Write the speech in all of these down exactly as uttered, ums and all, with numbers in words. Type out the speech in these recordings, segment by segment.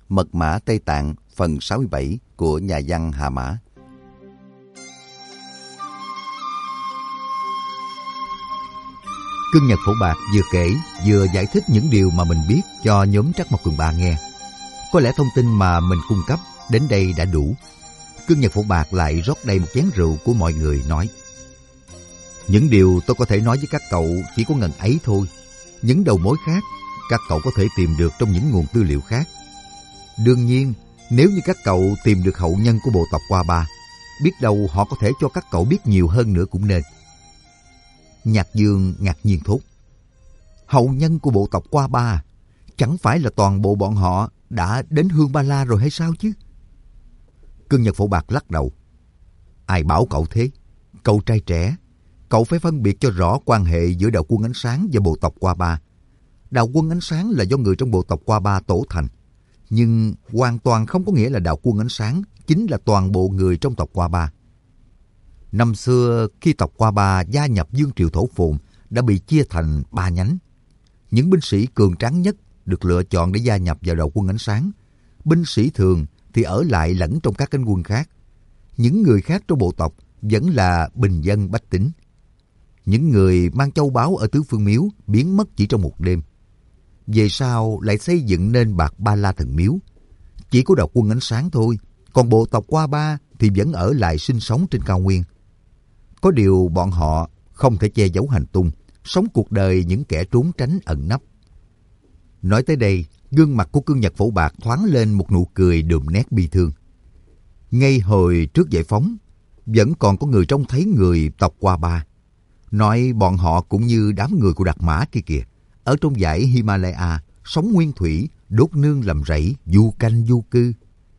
Mật mã Tây Tạng phần sáu mươi bảy của nhà văn Hà Mã. Cương Nhật Phổ Bạc vừa kể vừa giải thích những điều mà mình biết cho nhóm Trắc Mộc Cường Ba nghe. Có lẽ thông tin mà mình cung cấp đến đây đã đủ. Cương Nhật Phổ Bạc lại rót đầy một chén rượu của mọi người nói: những điều tôi có thể nói với các cậu chỉ có ngần ấy thôi. Những đầu mối khác các cậu có thể tìm được trong những nguồn tư liệu khác. Đương nhiên, nếu như các cậu tìm được hậu nhân của bộ tộc Qua Ba, biết đâu họ có thể cho các cậu biết nhiều hơn nữa cũng nên. Nhạc Dương ngạc nhiên thốt: hậu nhân của bộ tộc Qua Ba, chẳng phải là toàn bộ bọn họ đã đến Hương Ba La rồi hay sao chứ? Cương Nhật Phổ Bạc lắc đầu: ai bảo cậu thế? Cậu trai trẻ, cậu phải phân biệt cho rõ quan hệ giữa đạo quân ánh sáng và bộ tộc Qua Ba. Đạo quân ánh sáng là do người trong bộ tộc Qua Ba tổ thành, nhưng hoàn toàn không có nghĩa là đạo quân ánh sáng chính là toàn bộ người trong tộc Qua Ba. Năm xưa, khi tộc Qua Ba gia nhập vương triều Thổ Phồn, đã bị chia thành ba nhánh. Những binh sĩ cường tráng nhất được lựa chọn để gia nhập vào đạo quân ánh sáng. Binh sĩ thường thì ở lại lẫn trong các cánh quân khác. Những người khác trong bộ tộc vẫn là bình dân bách tính. Những người mang châu báu ở tứ phương miếu biến mất chỉ trong một đêm. Về sau lại xây dựng nên Bạc Ba La Thần Miếu. Chỉ có đạo quân ánh sáng thôi, còn bộ tộc Qua Ba thì vẫn ở lại sinh sống trên cao nguyên. Có điều bọn họ không thể che giấu hành tung, sống cuộc đời những kẻ trốn tránh ẩn nấp. Nói tới đây, gương mặt của Cương Nhật Phổ Bạc thoáng lên một nụ cười đượm nét bi thương. Ngay hồi trước giải phóng, vẫn còn có người trông thấy người tộc Qua Ba. Nói bọn họ cũng như đám người của Đạt Mã kia kìa, ở trong dãy Himalaya, sống nguyên thủy, đốt nương làm rẫy, du canh du cư.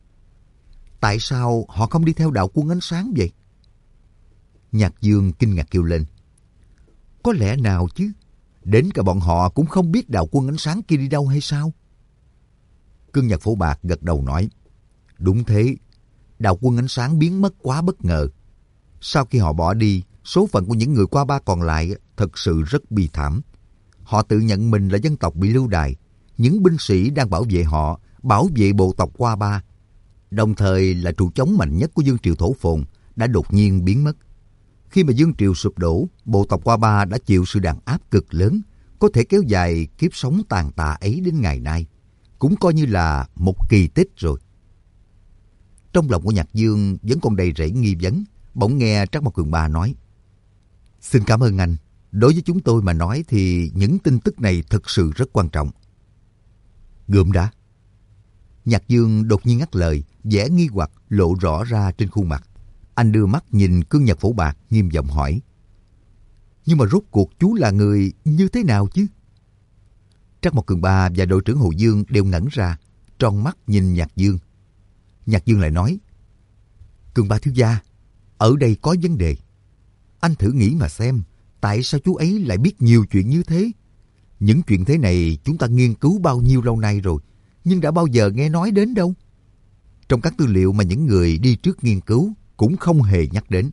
Tại sao họ không đi theo đạo quân ánh sáng vậy? Nhạc Dương kinh ngạc kêu lên: có lẽ nào chứ? Đến cả bọn họ cũng không biết đạo quân ánh sáng kia đi đâu hay sao? Cương Nhật Phổ Bạc gật đầu nói: đúng thế, đạo quân ánh sáng biến mất quá bất ngờ. Sau khi họ bỏ đi, số phận của những người Qua Ba còn lại thật sự rất bi thảm. Họ tự nhận mình là dân tộc bị lưu đày. Những binh sĩ đang bảo vệ họ, bảo vệ bộ tộc Qua Ba, đồng thời là trụ chống mạnh nhất của vương triều Thổ Phồn, đã đột nhiên biến mất. Khi mà vương triều sụp đổ, bộ tộc Qua Ba đã chịu sự đàn áp cực lớn, có thể kéo dài kiếp sống tàn tạ ấy đến ngày nay. Cũng coi như là một kỳ tích rồi. Trong lòng của Nhạc Dương vẫn còn đầy rẫy nghi vấn, bỗng nghe Trắc Mộc Cường Ba nói: xin cảm ơn anh. Đối với chúng tôi mà nói thì những tin tức này thực sự rất quan trọng. Gượm đã. Nhạc Dương đột nhiên ngắt lời, vẻ nghi hoặc lộ rõ ra trên khuôn mặt. Anh đưa mắt nhìn Cương Nhật Phổ Bạc, nghiêm giọng hỏi: nhưng mà rốt cuộc chú là người như thế nào chứ? Trắc Mộc Cường Ba và đội trưởng Hồ Dương đều ngẩn ra, tròn mắt nhìn Nhạc Dương. Nhạc Dương lại nói: Cường Ba thiếu gia, ở đây có vấn đề. Anh thử nghĩ mà xem, tại sao chú ấy lại biết nhiều chuyện như thế? Những chuyện thế này chúng ta nghiên cứu bao nhiêu lâu nay rồi, nhưng đã bao giờ nghe nói đến đâu. Trong các tư liệu mà những người đi trước nghiên cứu cũng không hề nhắc đến.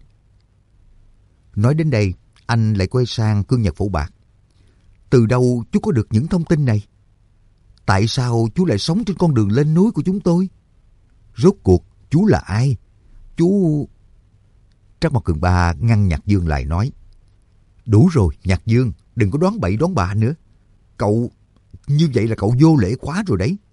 Nói đến đây, anh lại quay sang Cương Nhật Phổ Bạc: từ đâu chú có được những thông tin này? Tại sao chú lại sống trên con đường lên núi của chúng tôi? Rốt cuộc chú là ai? Chú... Trắc Mộc Cường Ba ngăn Nhạc Dương lại nói: đủ rồi Nhạc Dương, đừng có đoán bậy đoán bạ nữa. Cậu... như vậy là cậu vô lễ quá rồi đấy.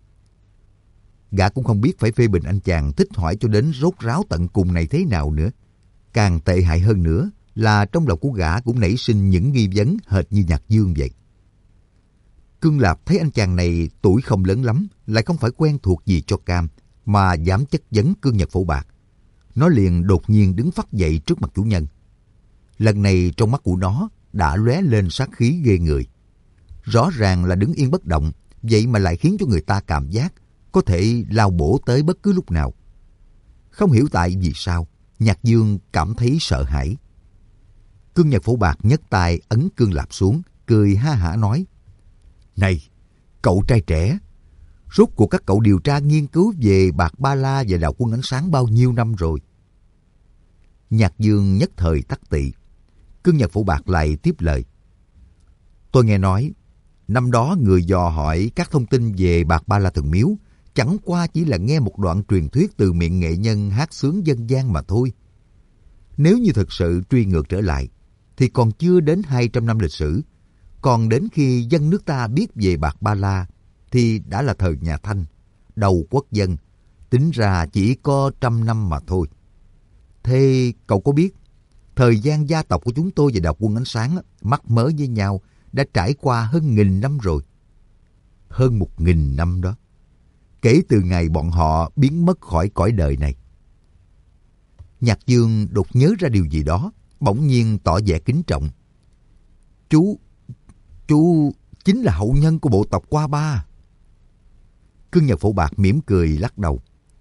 Gã cũng không biết phải phê bình anh chàng thích hỏi cho đến rốt ráo tận cùng này thế nào nữa. Càng tệ hại hơn nữa là trong lòng của gã cũng nảy sinh những nghi vấn hệt như Nhạc Dương vậy. Cương Lạp thấy anh chàng này tuổi không lớn lắm, lại không phải quen thuộc gì cho cam, mà dám chất vấn Cương Nhật Phổ Bạc. Nó liền đột nhiên đứng phắt dậy trước mặt chủ nhân. Lần này trong mắt của nó đã lóe lên sát khí ghê người. Rõ ràng là đứng yên bất động, vậy mà lại khiến cho người ta cảm giác có thể lao bổ tới bất cứ lúc nào. Không hiểu tại vì sao, Nhạc Dương cảm thấy sợ hãi. Cương Nhật Phổ Bạc nhấc tay ấn Cương Lạp xuống, cười ha hả nói: này, cậu trai trẻ, rốt cuộc các cậu điều tra nghiên cứu về Bạc Ba La và đạo quân ánh sáng bao nhiêu năm rồi? Nhạc Dương nhất thời tắc tị. Cương Nhật Phổ Bạc lại tiếp lời: tôi nghe nói, năm đó người dò hỏi các thông tin về Bạc Ba La Thần Miếu, chẳng qua chỉ là nghe một đoạn truyền thuyết từ miệng nghệ nhân hát xướng dân gian mà thôi. Nếu như thực sự truy ngược trở lại, thì còn chưa đến hai trăm năm lịch sử. Còn đến khi dân nước ta biết về bạc ba la, thì đã là thời nhà Thanh, đầu quốc dân, tính ra chỉ có trăm năm mà thôi. Thế cậu có biết, thời gian gia tộc của chúng tôi và Đạo Quân Ánh Sáng mắc mớ với nhau đã trải qua hơn nghìn năm rồi. Hơn một nghìn năm đó, kể từ ngày bọn họ biến mất khỏi cõi đời này. Nhạc Dương đột nhớ ra điều gì đó, bỗng nhiên tỏ vẻ kính trọng. Chú, chú chính là hậu nhân của bộ tộc Qua Ba. Cương Nhật Phổ Bạc mỉm cười lắc đầu.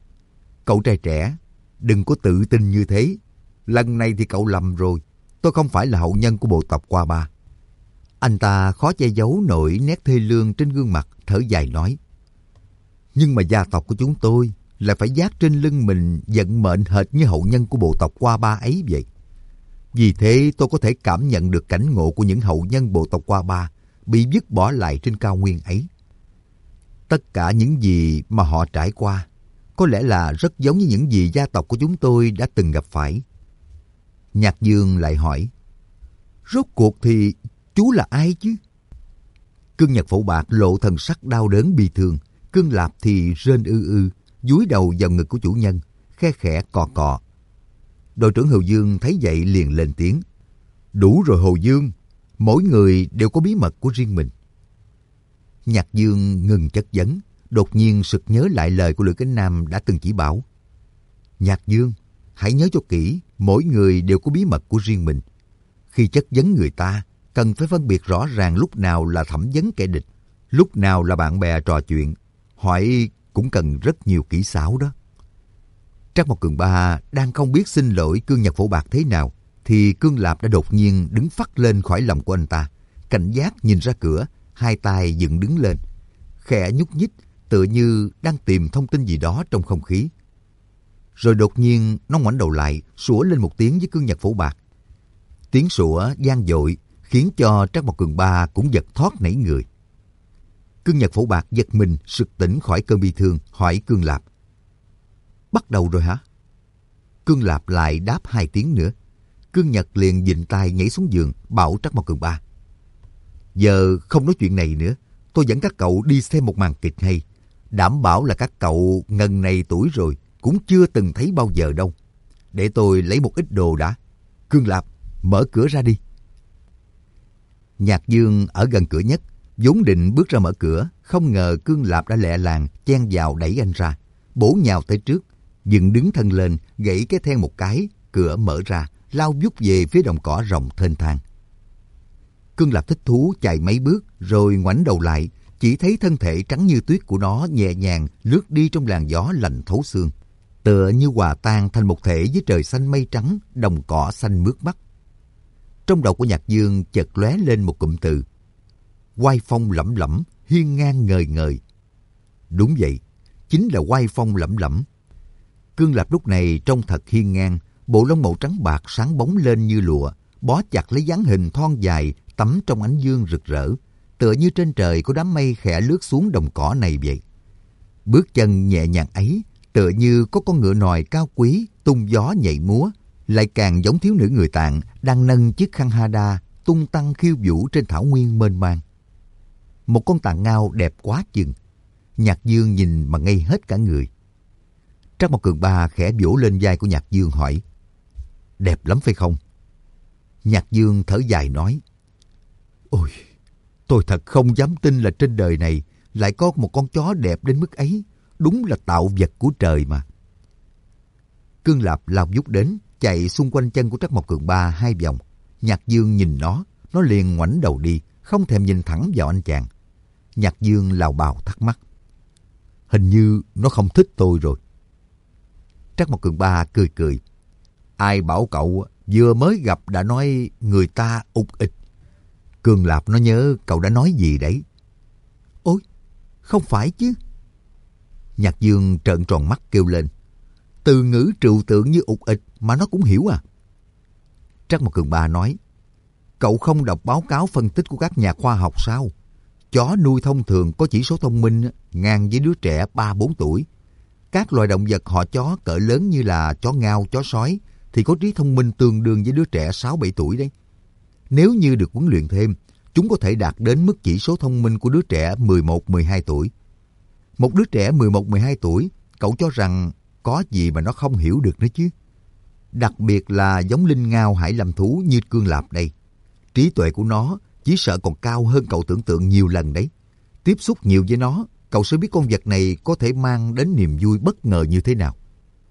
Cậu trai trẻ, đừng có tự tin như thế. Lần này thì cậu lầm rồi. Tôi không phải là hậu nhân của bộ tộc Qua Ba. Anh ta khó che giấu nổi nét thê lương trên gương mặt, thở dài nói. Nhưng mà gia tộc của chúng tôi là phải vác trên lưng mình vận mệnh hệt như hậu nhân của bộ tộc Qua Ba ấy vậy. Vì thế tôi có thể cảm nhận được cảnh ngộ của những hậu nhân bộ tộc Qua Ba bị vứt bỏ lại trên cao nguyên ấy. Tất cả những gì mà họ trải qua có lẽ là rất giống như những gì gia tộc của chúng tôi đã từng gặp phải. Nhạc Dương lại hỏi, rốt cuộc thì chú là ai chứ? Cương Nhật Phổ Bạc lộ thần sắc đau đớn bi thương. Cương Lạp thì rên ư ư, dúi đầu vào ngực của chủ nhân, khe khẽ cò cò. Đội trưởng Hồ Dương thấy vậy liền lên tiếng. Đủ rồi Hồ Dương, mỗi người đều có bí mật của riêng mình. Nhạc Dương ngừng chất vấn, đột nhiên sực nhớ lại lời của Lữ Cánh Nam đã từng chỉ bảo. Nhạc Dương, hãy nhớ cho kỹ, mỗi người đều có bí mật của riêng mình. Khi chất vấn người ta, cần phải phân biệt rõ ràng lúc nào là thẩm vấn kẻ địch, lúc nào là bạn bè trò chuyện. Hỏi cũng cần rất nhiều kỹ xảo đó. Trác Mộc Cường Ba đang không biết xin lỗi Cương Nhật Phổ Bạc thế nào, thì Cương Lạp đã đột nhiên đứng phắt lên khỏi lòng của anh ta, cảnh giác nhìn ra cửa, hai tay dựng đứng lên, khẽ nhúc nhích, tựa như đang tìm thông tin gì đó trong không khí. Rồi đột nhiên nó ngoảnh đầu lại, sủa lên một tiếng với Cương Nhật Phổ Bạc. Tiếng sủa vang dội khiến cho Trác Mộc Cường Ba cũng giật thoát nảy người. Cương Nhật Phổ Bạc giật mình sực tỉnh khỏi cơn bi thương, hỏi Cương Lạp. Bắt đầu rồi hả? Cương Lạp lại đáp hai tiếng nữa. Cương Nhật liền vịn tay nhảy xuống giường, bảo Trác Mộc Cường Ba. Giờ không nói chuyện này nữa, tôi dẫn các cậu đi xem một màn kịch hay. Đảm bảo là các cậu ngần này tuổi rồi cũng chưa từng thấy bao giờ đâu. Để tôi lấy một ít đồ đã. Cương Lạp, mở cửa ra đi. Nhạc Dương ở gần cửa nhất, vốn định bước ra mở cửa, không ngờ Cương Lạp đã lẹ làng chen vào đẩy anh ra, bổ nhào tới trước, dựng đứng thân lên, gãy cái then một cái, cửa mở ra, lao vút về phía đồng cỏ rộng thênh thang. Cương Lạp thích thú chạy mấy bước, rồi ngoảnh đầu lại, chỉ thấy thân thể trắng như tuyết của nó nhẹ nhàng lướt đi trong làn gió lạnh thấu xương, tựa như hòa tan thành một thể với trời xanh mây trắng, đồng cỏ xanh mướt mắt. Trong đầu của Nhạc Dương chợt lóe lên một cụm từ: oai phong lẫm lẫm, hiên ngang ngời ngời. Đúng vậy, chính là oai phong lẫm lẫm. Cương Lạp lúc này trông thật hiên ngang, bộ lông màu trắng bạc sáng bóng lên như lụa, bó chặt lấy dáng hình thon dài tắm trong ánh dương rực rỡ, tựa như trên trời có đám mây khẽ lướt xuống đồng cỏ này vậy. Bước chân nhẹ nhàng ấy tựa như có con ngựa nòi cao quý tung gió nhảy múa, lại càng giống thiếu nữ người Tạng đang nâng chiếc khăn hada tung tăng khiêu vũ trên thảo nguyên mênh mang. Một con tạng ngao đẹp quá chừng. Nhạc Dương nhìn mà ngây hết cả người. Trác Mộc Cường Ba khẽ vỗ lên vai của Nhạc Dương hỏi: đẹp lắm phải không? Nhạc Dương thở dài nói: ôi, tôi thật không dám tin là trên đời này lại có một con chó đẹp đến mức ấy. Đúng là tạo vật của trời mà. Cương Lạp lao vút đến, chạy xung quanh chân của Trác Mộc Cường Ba hai vòng. Nhạc Dương nhìn nó, nó liền ngoảnh đầu đi, không thèm nhìn thẳng vào anh chàng. Nhạc Dương lào bào thắc mắc: hình như nó không thích tôi rồi. Trác Mộc Cường Ba cười cười: ai bảo cậu vừa mới gặp đã nói người ta ục ịch. Cương Lạp nó nhớ cậu đã nói gì đấy. Ôi, không phải chứ. Nhạc Dương trợn tròn mắt kêu lên: từ ngữ trừu tượng như ục ịch mà nó cũng hiểu à? Trác Mộc Cường Ba nói: cậu không đọc báo cáo phân tích của các nhà khoa học sao? Chó nuôi thông thường có chỉ số thông minh ngang với đứa trẻ ba bốn tuổi. Các loài động vật họ chó cỡ lớn như là chó ngao, chó sói thì có trí thông minh tương đương với đứa trẻ sáu bảy tuổi đấy. Nếu như được huấn luyện thêm, chúng có thể đạt đến mức chỉ số thông minh của đứa trẻ mười một mười hai tuổi. Một đứa trẻ mười một mười hai tuổi, cậu cho rằng có gì mà nó không hiểu được nữa chứ. Đặc biệt là giống linh ngao hải lâm thú như Cương Lạp đây. Trí tuệ của nó chỉ sợ còn cao hơn cậu tưởng tượng nhiều lần đấy. Tiếp xúc nhiều với nó, cậu sẽ biết con vật này có thể mang đến niềm vui bất ngờ như thế nào.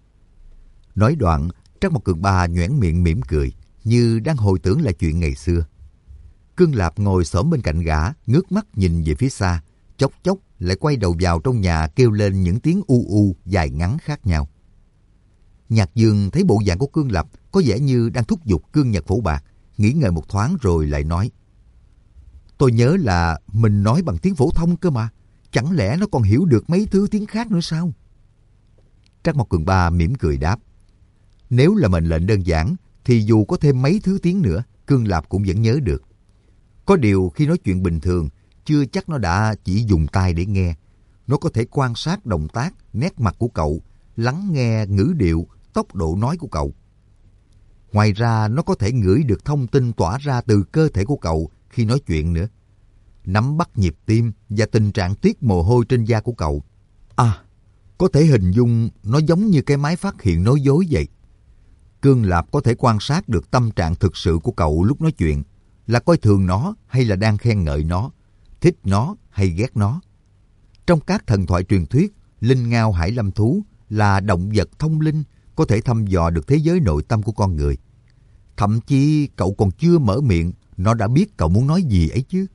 Nói đoạn, Trắc Mộc Cường Ba nhoẻn miệng mỉm cười, như đang hồi tưởng lại chuyện ngày xưa. Cương Lạp ngồi xổm bên cạnh gã, ngước mắt nhìn về phía xa, chốc chốc lại quay đầu vào trong nhà kêu lên những tiếng u u dài ngắn khác nhau. Nhạc Dương thấy bộ dạng của Cương Lạp có vẻ như đang thúc giục Cương Nhật Phổ Bạc, nghĩ ngợi một thoáng rồi lại nói: Tôi nhớ là mình nói bằng tiếng phổ thông cơ mà, chẳng lẽ nó còn hiểu được mấy thứ tiếng khác nữa sao? Trắc Mộc Cường Ba mỉm cười đáp: Nếu là mệnh lệnh đơn giản thì dù có thêm mấy thứ tiếng nữa, Cương Lạp cũng vẫn nhớ được. Có điều khi nói chuyện bình thường, chưa chắc nó đã chỉ dùng tai để nghe. Nó có thể quan sát động tác, nét mặt của cậu, lắng nghe ngữ điệu, tốc độ nói của cậu. Ngoài ra, nó có thể ngửi được thông tin tỏa ra từ cơ thể của cậu khi nói chuyện nữa. Nắm bắt nhịp tim và tình trạng tiết mồ hôi trên da của cậu. À, có thể hình dung nó giống như cái máy phát hiện nói dối vậy. Cương Lạp có thể quan sát được tâm trạng thực sự của cậu lúc nói chuyện, là coi thường nó hay là đang khen ngợi nó, thích nó hay ghét nó. Trong các thần thoại truyền thuyết, linh ngao hải lâm thú là động vật thông linh, có thể thăm dò được thế giới nội tâm của con người. Thậm chí cậu còn chưa mở miệng, nó đã biết cậu muốn nói gì ấy chứ.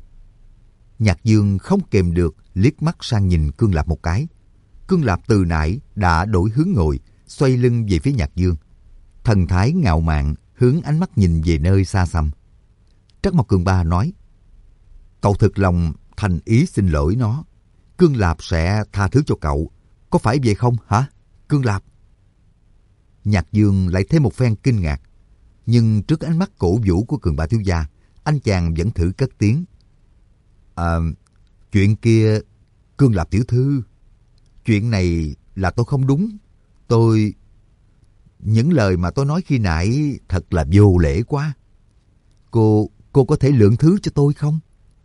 Nhạc Dương không kềm được liếc mắt sang nhìn Cương Lạp một cái. Cương Lạp từ nãy đã đổi hướng ngồi, xoay lưng về phía Nhạc Dương. Thần thái ngạo mạn hướng ánh mắt nhìn về nơi xa xăm. Trắc Mộc Cường Ba nói: Cậu thực lòng thành ý xin lỗi nó. Cương Lạp sẽ tha thứ cho cậu. Có phải vậy không hả, Cương Lạp? Nhạc Dương lại thêm một phen kinh ngạc. Nhưng trước ánh mắt cổ vũ của Cường Ba thiếu gia, anh chàng vẫn thử cất tiếng: À, chuyện kia, Cương Lạp tiểu thư, chuyện này là tôi không đúng. Tôi... Những lời mà tôi nói khi nãy thật là vô lễ quá. Cô, cô có thể lượng thứ cho tôi không?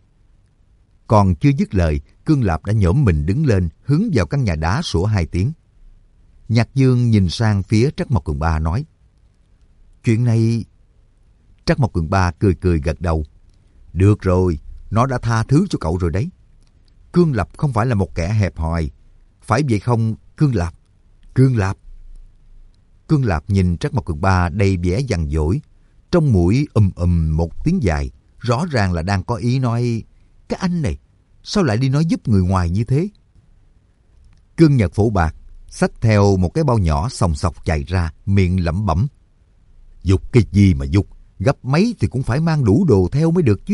Còn chưa dứt lời, Cương Lạp đã nhổm mình đứng lên, hướng vào căn nhà đá sủa hai tiếng. Nhạc Dương nhìn sang phía Trắc Mộc Cường Ba nói: Chuyện này... Trắc Mộc Cường Ba cười cười gật đầu. Được rồi, nó đã tha thứ cho cậu rồi đấy. Cương Lạp không phải là một kẻ hẹp hòi. Phải vậy không, Cương Lạp? Cương Lạp. Cương Lạp nhìn Trắc Mộc Cường Ba đầy vẻ giằng dỗi. Trong mũi ùm ùm một tiếng dài, rõ ràng là đang có ý nói: Cái anh này, sao lại đi nói giúp người ngoài như thế? Cương Nhật Phổ Bạc xách theo một cái bao nhỏ sòng sọc chạy ra, miệng lẩm bẩm: Dục cái gì mà dục, gấp mấy thì cũng phải mang đủ đồ theo mới được chứ.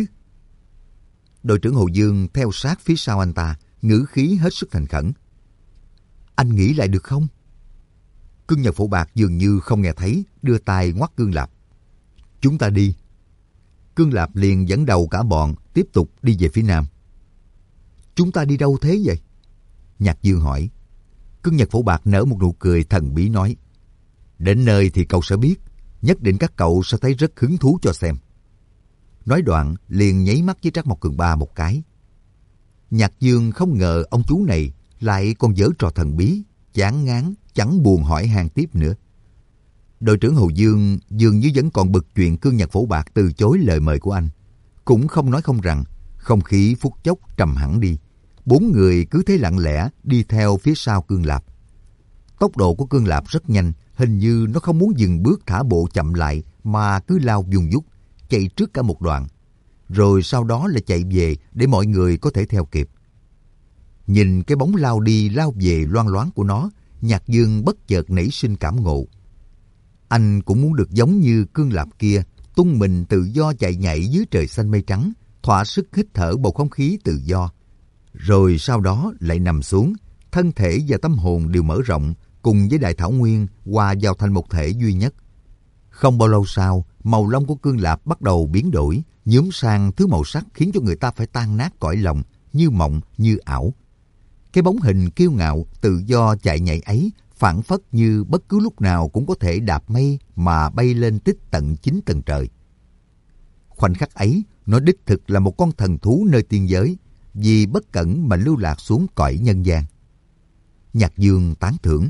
Đội trưởng Hồ Dương theo sát phía sau anh ta, ngữ khí hết sức thành khẩn: Anh nghĩ lại được không? Cương Nhật Phổ Bạc dường như không nghe thấy, đưa tay ngoắt Cương Lạp: Chúng ta đi. Cương Lạp liền dẫn đầu cả bọn tiếp tục đi về phía nam. Chúng ta đi đâu thế vậy? Nhạc Dương hỏi. Cương Nhật Phổ Bạc nở một nụ cười thần bí nói: Đến nơi thì cậu sẽ biết, nhất định các cậu sẽ thấy rất hứng thú cho xem. Nói đoạn liền nháy mắt với Trắc Mộc Cường Ba một cái. Nhạc Dương không ngờ ông chú này lại còn giở trò thần bí, chán ngán, chẳng buồn hỏi han tiếp nữa. Đội trưởng Hồ Dương dường như vẫn còn bực chuyện Cương Nhật Phổ Bạc từ chối lời mời của anh. Cũng không nói không rằng, không khí phút chốc trầm hẳn đi. Bốn người cứ thế lặng lẽ đi theo phía sau Cương Lạp. Tốc độ của Cương Lạp rất nhanh, hình như nó không muốn dừng bước thả bộ chậm lại mà cứ lao vùng vút, chạy trước cả một đoạn. Rồi sau đó là chạy về để mọi người có thể theo kịp. Nhìn cái bóng lao đi lao về loang loáng của nó, Nhạc Dương bất chợt nảy sinh cảm ngộ. Anh cũng muốn được giống như Cương Lạp kia, tung mình tự do chạy nhảy dưới trời xanh mây trắng, thỏa sức hít thở bầu không khí tự do. Rồi sau đó lại nằm xuống, thân thể và tâm hồn đều mở rộng, cùng với đại thảo nguyên hòa vào thành một thể duy nhất. Không bao lâu sau, màu lông của Cương Lạp bắt đầu biến đổi, nhuốm sang thứ màu sắc khiến cho người ta phải tan nát cõi lòng, như mộng, như ảo. Cái bóng hình kiêu ngạo, tự do chạy nhảy ấy phảng phất như bất cứ lúc nào cũng có thể đạp mây mà bay lên tích tận chín tầng trời. Khoảnh khắc ấy, nó đích thực là một con thần thú nơi tiên giới, vì bất cẩn mà lưu lạc xuống cõi nhân gian. Nhạc Dương tán thưởng.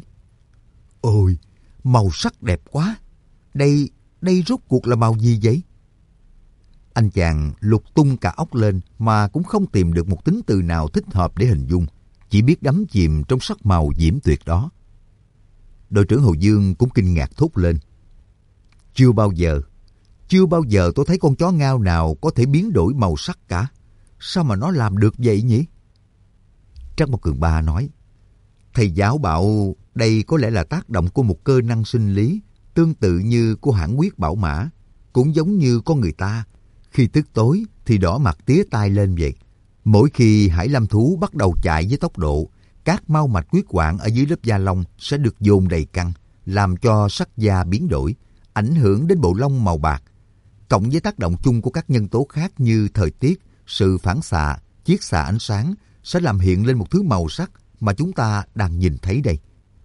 Ôi, màu sắc đẹp quá! Đây, đây rốt cuộc là màu gì vậy? Anh chàng lục tung cả óc lên mà cũng không tìm được một tính từ nào thích hợp để hình dung, chỉ biết đắm chìm trong sắc màu diễm tuyệt đó. Đội trưởng Hồ Dương cũng kinh ngạc thốt lên. Chưa bao giờ, chưa bao giờ tôi thấy con chó ngao nào có thể biến đổi màu sắc cả. Sao mà nó làm được vậy nhỉ? Trắc Mộc Cường Ba nói, thầy giáo bảo đây có lẽ là tác động của một cơ năng sinh lý, tương tự như của hãn huyết bảo mã, cũng giống như con người ta. Khi tức tối thì đỏ mặt tía tai lên vậy. Mỗi khi hải lam thú bắt đầu chạy với tốc độ, các mao mạch huyết quản ở dưới lớp da lông sẽ được dồn đầy căng, làm cho sắc da biến đổi, ảnh hưởng đến bộ lông màu bạc. Cộng với tác động chung của các nhân tố khác như thời tiết, sự phản xạ, chiết xạ ánh sáng sẽ làm hiện lên một thứ màu sắc mà chúng ta đang nhìn thấy đây.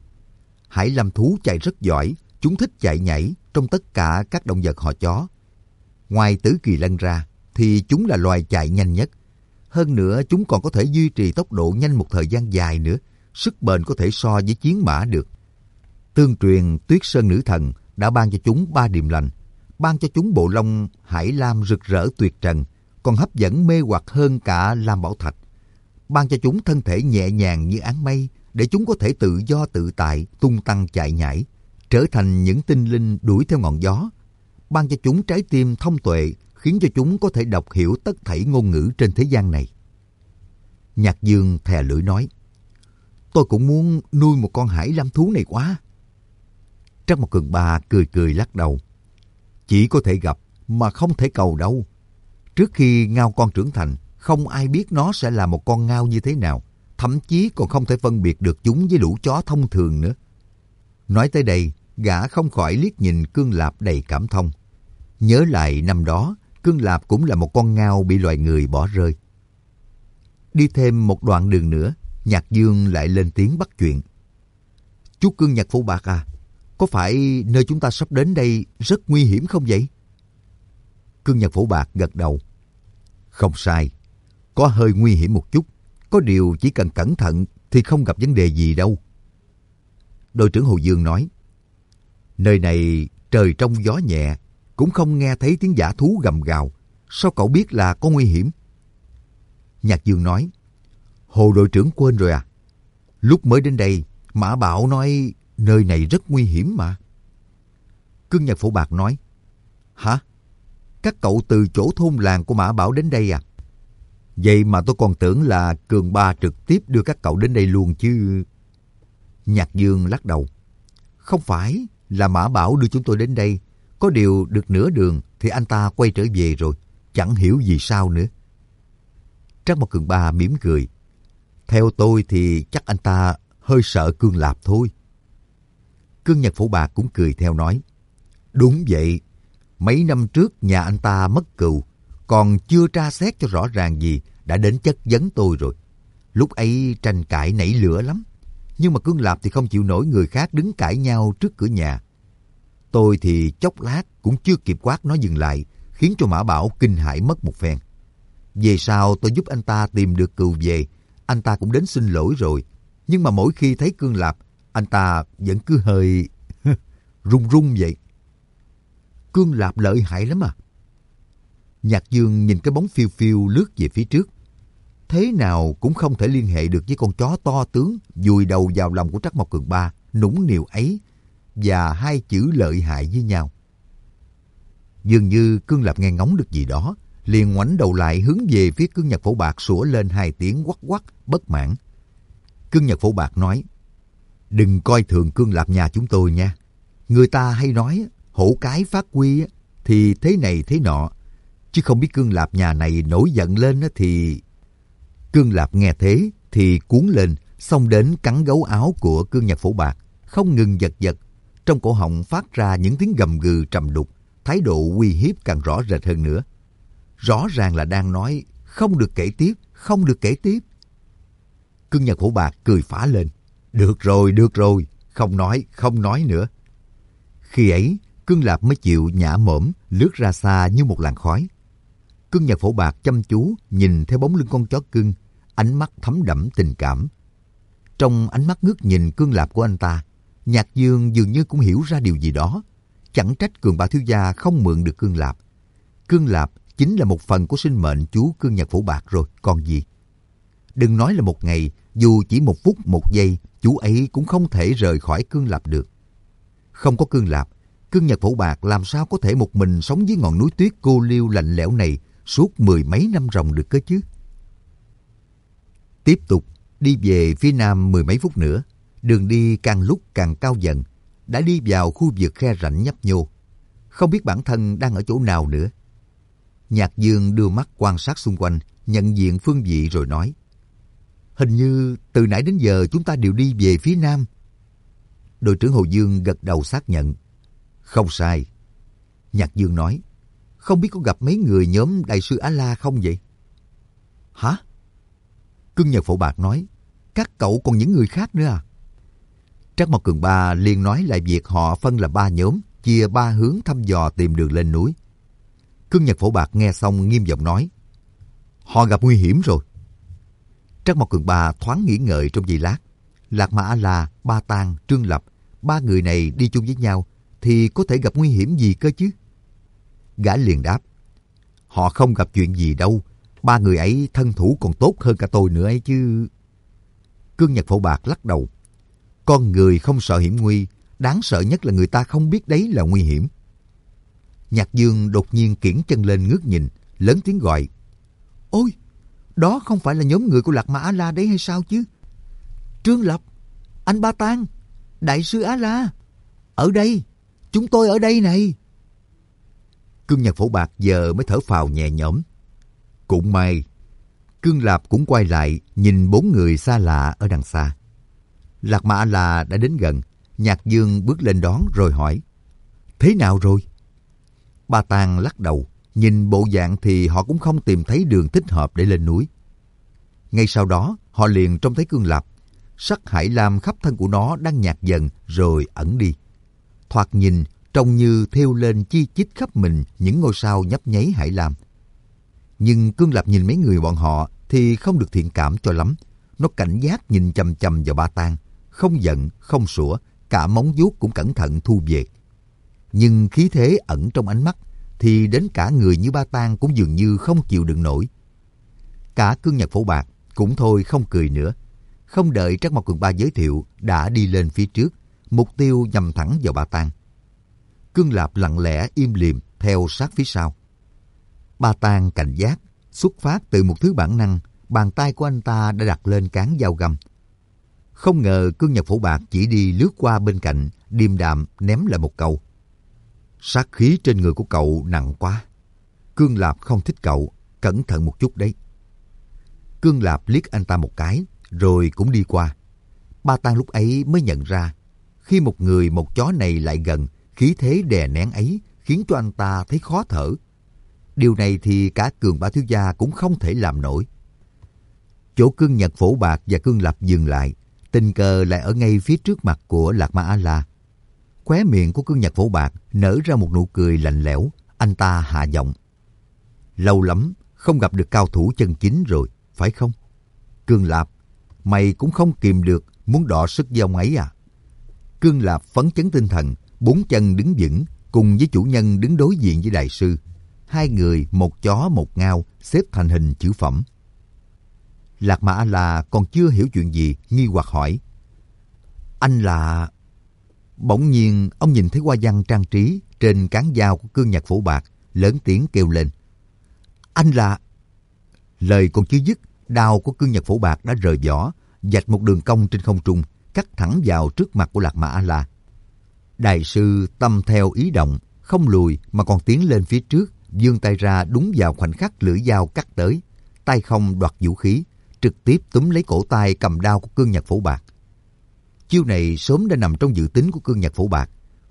Hải lam thú chạy rất giỏi, chúng thích chạy nhảy trong tất cả các động vật họ chó. Ngoài Tử Kỳ Lân ra thì chúng là loài chạy nhanh nhất. Hơn nữa chúng còn có thể duy trì tốc độ nhanh một thời gian dài nữa, sức bền có thể so với chiến mã được. Tương truyền Tuyết Sơn Nữ Thần đã ban cho chúng ba điềm lành, ban cho chúng bộ lông hải lam rực rỡ tuyệt trần, còn hấp dẫn mê hoặc hơn cả lam bảo thạch. Ban cho chúng thân thể nhẹ nhàng như áng mây, để chúng có thể tự do tự tại, tung tăng chạy nhảy, trở thành những tinh linh đuổi theo ngọn gió. Ban cho chúng trái tim thông tuệ, khiến cho chúng có thể đọc hiểu tất thảy ngôn ngữ trên thế gian này. Nhạc Dương thè lưỡi nói, tôi cũng muốn nuôi một con hải lam thú này quá. Trắc Mộc Cường Ba cười cười lắc đầu. Chỉ có thể gặp mà không thể cầu đâu. Trước khi ngao con trưởng thành, không ai biết nó sẽ là một con ngao như thế nào, thậm chí còn không thể phân biệt được chúng với lũ chó thông thường nữa. Nói tới đây, gã không khỏi liếc nhìn Cương Lạp đầy cảm thông. Nhớ lại năm đó, Cương Lạp cũng là một con ngao bị loài người bỏ rơi. Đi thêm một đoạn đường nữa, Nhạc Dương lại lên tiếng bắt chuyện. Chú Cương Nhật Phổ Bạc à, có phải nơi chúng ta sắp đến đây rất nguy hiểm không vậy? Cương Nhật Phổ Bạc gật đầu. Không sai, có hơi nguy hiểm một chút, có điều chỉ cần cẩn thận thì không gặp vấn đề gì đâu. Đội trưởng Hồ Dương nói, nơi này trời trong gió nhẹ, cũng không nghe thấy tiếng dã thú gầm gào, sao cậu biết là có nguy hiểm? Nhạc Dương nói, Hồ đội trưởng quên rồi à? Lúc mới đến đây, Mã Bảo nói nơi này rất nguy hiểm mà. Cương Nhật Phổ Bạc nói, hả? Các cậu từ chỗ thôn làng của Mã Bảo đến đây à? Vậy mà tôi còn tưởng là Cường Ba trực tiếp đưa các cậu đến đây luôn chứ. Nhạc Dương lắc đầu. Không phải là Mã Bảo đưa chúng tôi đến đây. Có điều được nửa đường thì anh ta quay trở về rồi. Chẳng hiểu gì sao nữa. Trắc Mộc Cường Ba mỉm cười. Theo tôi thì chắc anh ta hơi sợ Cương Lạp thôi. Cương Nhật Phổ Bạc cũng cười theo nói. Đúng vậy. Mấy năm trước nhà anh ta mất cừu, còn chưa tra xét cho rõ ràng gì đã đến chất vấn tôi rồi. Lúc ấy tranh cãi nảy lửa lắm. Nhưng mà Cương Lạp thì không chịu nổi người khác đứng cãi nhau trước cửa nhà. Tôi thì chốc lát cũng chưa kịp quát nó dừng lại, khiến cho Mã Bảo kinh hãi mất một phen. Về sau tôi giúp anh ta tìm được cừu về, anh ta cũng đến xin lỗi rồi. Nhưng mà mỗi khi thấy Cương Lạp, anh ta vẫn cứ hơi run run vậy. Cương Lạp lợi hại lắm à. Nhạc Dương nhìn cái bóng phiêu phiêu lướt về phía trước. Thế nào cũng không thể liên hệ được với con chó to tướng vùi đầu vào lòng của Trắc Mộc Cường Ba nũng nịu ấy và hai chữ lợi hại với nhau. Dường như Cương Lạp nghe ngóng được gì đó, liền ngoảnh đầu lại hướng về phía Cương Nhật Phổ Bạc sủa lên hai tiếng quắc quắc bất mãn. Cương Nhật Phổ Bạc nói, đừng coi thường Cương Lạp nhà chúng tôi nha. Người ta hay nói hổ cái phát quy thì thế này thế nọ, chứ không biết Cương Lạp nhà này nổi giận lên thì... Cương Lạp nghe thế thì cuốn lên, xông đến cắn gấu áo của Cương Nhật Phổ Bạc, không ngừng giật giật, trong cổ họng phát ra những tiếng gầm gừ trầm đục, thái độ uy hiếp càng rõ rệt hơn nữa. Rõ ràng là đang nói không được kể tiếp, không được kể tiếp. Cương Nhật Phổ Bạc cười phá lên. Được rồi, được rồi, không nói, không nói nữa. Khi ấy, Cương Lạp mới chịu nhả mõm lướt ra xa như một làn khói. Cương Nhật Phổ Bạc chăm chú nhìn theo bóng lưng con chó cưng, ánh mắt thấm đẫm tình cảm. Trong ánh mắt ngước nhìn Cương Lạp của anh ta, Nhạc Dương dường như cũng hiểu ra điều gì đó. Chẳng trách Cường Ba thiếu gia không mượn được Cương Lạp. Cương Lạp chính là một phần của sinh mệnh chú Cương Nhật Phổ Bạc rồi, còn gì. Đừng nói là một ngày, dù chỉ một phút một giây, chú ấy cũng không thể rời khỏi Cương Lạp được. Không có Cương Lạp, Cương Nhật Phổ Bạc làm sao có thể một mình sống dưới ngọn núi tuyết cô liêu lạnh lẽo này suốt mười mấy năm ròng được cơ chứ. Tiếp tục đi về phía nam mười mấy phút nữa, đường đi càng lúc càng cao dần, đã đi vào khu vực khe rãnh nhấp nhô. Không biết bản thân đang ở chỗ nào nữa. Nhạc Dương đưa mắt quan sát xung quanh, nhận diện phương vị rồi nói: Hình như từ nãy đến giờ chúng ta đều đi về phía nam. Đội trưởng Hồ Dương gật đầu xác nhận. Không sai. Nhạc Dương nói: Không biết có gặp mấy người nhóm Đại sư Á-la không vậy? Hả? Cương Nhật Phổ Bạc nói: Các cậu còn những người khác nữa à? Trác Mộc Cường Ba liền nói lại việc họ phân làm ba nhóm, chia ba hướng thăm dò tìm đường lên núi. Cương Nhật Phổ Bạc nghe xong nghiêm giọng nói: Họ gặp nguy hiểm rồi. Trác Mộc Cường Ba thoáng nghĩ ngợi trong giây lát. Lạc Ma A-la, Ba Tang, Trương Lập, ba người này đi chung với nhau thì có thể gặp nguy hiểm gì cơ chứ? Gã liền đáp: Họ không gặp chuyện gì đâu. Ba người ấy thân thủ còn tốt hơn cả tôi nữa ấy chứ. Cương Nhật Phổ Bạc lắc đầu: Con người không sợ hiểm nguy, đáng sợ nhất là người ta không biết đấy là nguy hiểm. Nhạc Dương đột nhiên kiễng chân lên ngước nhìn, lớn tiếng gọi: Ôi, đó không phải là nhóm người của Lạc Ma A-la đấy hay sao chứ? Trương Lập, anh Ba Tang, Đại sư Á-la, ở đây, chúng tôi ở đây này. Cương Nhật Phổ Bạc giờ mới thở phào nhẹ nhõm. Cũng may. Cương Lạp cũng quay lại nhìn bốn người xa lạ ở đằng xa. Lạc Ma A-la đã đến gần. Nhạc Dương bước lên đón rồi hỏi: Thế nào rồi? Ba Tang lắc đầu. Nhìn bộ dạng thì họ cũng không tìm thấy đường thích hợp để lên núi. Ngay sau đó họ liền trông thấy Cương Lạp. Sắc hải lam khắp thân của nó đang nhạt dần rồi ẩn đi. Thoạt nhìn trông như thêu lên chi chít khắp mình những ngôi sao nhấp nháy hải lam. Nhưng Cương Lạp nhìn mấy người bọn họ thì không được thiện cảm cho lắm. Nó cảnh giác nhìn chằm chằm vào Ba Tang, không giận, không sủa, cả móng vuốt cũng cẩn thận thu về. Nhưng khí thế ẩn trong ánh mắt thì đến cả người như Ba Tang cũng dường như không chịu đựng nổi. Cả Cương Nhật Phổ Bạc cũng thôi không cười nữa. Không đợi Trác Mộc Cường Ba giới thiệu đã đi lên phía trước, mục tiêu nhằm thẳng vào Ba Tang. Cương Lạp lặng lẽ im lìm theo sát phía sau. Ba Tang cảnh giác, xuất phát từ một thứ bản năng, bàn tay của anh ta đã đặt lên cán dao găm. Không ngờ Cương Nhật Phổ Bạc chỉ đi lướt qua bên cạnh, điềm đạm ném lại một câu: Sát khí trên người của cậu nặng quá. Cương Lạp không thích cậu, cẩn thận một chút đấy. Cương Lạp liếc anh ta một cái, rồi cũng đi qua. Ba Tang lúc ấy mới nhận ra, khi một người một chó này lại gần, khí thế đè nén ấy khiến cho anh ta thấy khó thở. Điều này thì cả Cường Ba thiếu gia cũng không thể làm nổi. Chỗ Cương Nhật Phổ Bạc và Cương Lạp dừng lại, tình cờ lại ở ngay phía trước mặt của Lạc Ma A-la. Khóe miệng của Cương Nhật Phổ Bạc nở ra một nụ cười lạnh lẽo. Anh ta hạ giọng: Lâu lắm không gặp được cao thủ chân chính rồi, phải không? Cương Lạp, mày cũng không kìm được muốn đọ sức với ông ấy à? Cương Lạp phấn chấn tinh thần, bốn chân đứng vững, cùng với chủ nhân đứng đối diện với đại sư. Hai người, một chó một ngao, xếp thành hình chữ phẩm. Lạc Ma A-la còn chưa hiểu chuyện gì, nghi hoặc hỏi: Anh là... Bỗng nhiên ông nhìn thấy hoa văn trang trí trên cán dao của Cương Nhật Phổ Bạc, lớn tiếng kêu lên: Anh là... Lời còn chưa dứt, đao của Cương Nhật Phổ Bạc đã rời vỏ, vạch một đường cong trên không trung, cắt thẳng vào trước mặt của Lạc Ma A-la. Đại sư tâm theo ý động, không lùi mà còn tiến lên phía trước, vươn tay ra đúng vào khoảnh khắc lưỡi dao cắt tới, tay không đoạt vũ khí, trực tiếp túm lấy cổ tay cầm đao của Cương Nhật Phổ Bạc. Chiêu này sớm đã nằm trong dự tính của Cương Nhật Phổ Bạc.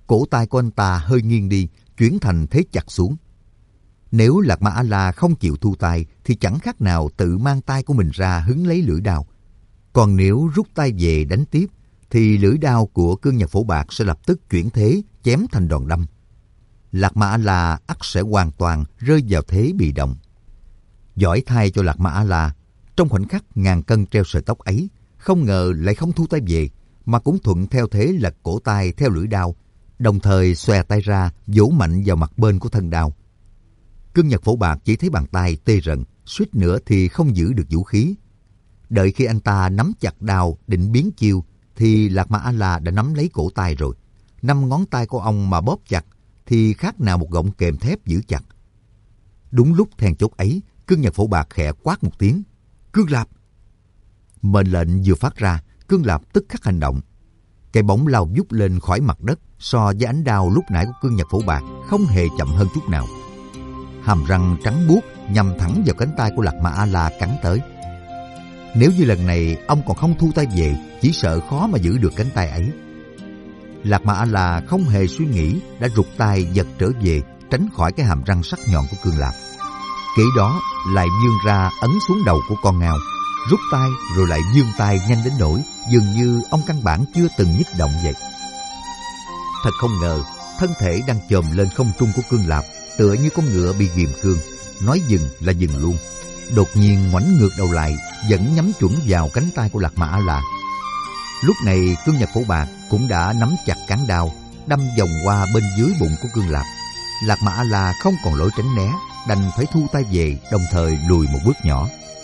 cổ tay của anh ta hơi nghiêng đi, chuyển thành thế chặt xuống. Nếu Lạc Ma A-la không chịu thu tay thì chẳng khác nào tự mang tay của mình ra hứng lấy lưỡi đao. Còn nếu rút tay về đánh tiếp thì lưỡi đao của Cương Nhật Phổ Bạc sẽ lập tức chuyển thế chém thành đòn đâm. Lạc Ma A-la ắt sẽ hoàn toàn rơi vào thế bị động. Giỏi thay cho Lạc Ma A-la, trong khoảnh khắc ngàn cân treo sợi tóc ấy, không ngờ lại không thu tay về, mà cũng thuận theo thế lật cổ tay theo lưỡi đao, đồng thời xòe tay ra vỗ mạnh vào mặt bên của thân đao. Cương Nhật Phổ Bạc chỉ thấy bàn tay tê rần, suýt nữa thì không giữ được vũ khí. Đợi khi anh ta nắm chặt đao định biến chiêu, thì Lạc Ma A-la đã nắm lấy cổ tay rồi. Năm ngón tay của ông mà bóp chặt thì khác nào một gọng kềm thép giữ chặt. Đúng lúc then chốt ấy, Cương Nhật Phổ Bạc khẽ quát một tiếng: "Cương Lạp!" Mệnh lệnh vừa phát ra, Cương Lạp tức khắc hành động. Cái bóng lao vút lên khỏi mặt đất, so với ánh đao lúc nãy của Cương Nhật Phổ Bạc không hề chậm hơn chút nào. Hàm răng trắng buốt nhằm thẳng vào cánh tay của Lạc Ma A-la cắn tới. Nếu như lần này ông còn không thu tay về, chỉ sợ khó mà giữ được cánh tay ấy. Lạc Ma A-la không hề suy nghĩ, đã rụt tay giật trở về, tránh khỏi cái hàm răng sắc nhọn của Cương Lạp. Kế đó lại vươn ra ấn xuống đầu của con ngao, rút tay rồi lại vươn tay nhanh đến nỗi dường như ông căn bản chưa từng nhích động vậy. Thật không ngờ, thân thể đang chồm lên không trung của Cương Lạp tựa như con ngựa bị ghìm cương, nói dừng là dừng luôn. Đột nhiên ngoảnh ngược đầu lại, vẫn nhắm chuẩn vào cánh tay của Lạc Ma A-la. Lúc này Cương Nhật Phổ Bạc cũng đã nắm chặt cán đao, đâm vòng qua bên dưới bụng của Cương Lạp. Lạc Ma A-la không còn lối tránh né, đành phải thu tay về, đồng thời lùi một bước nhỏ.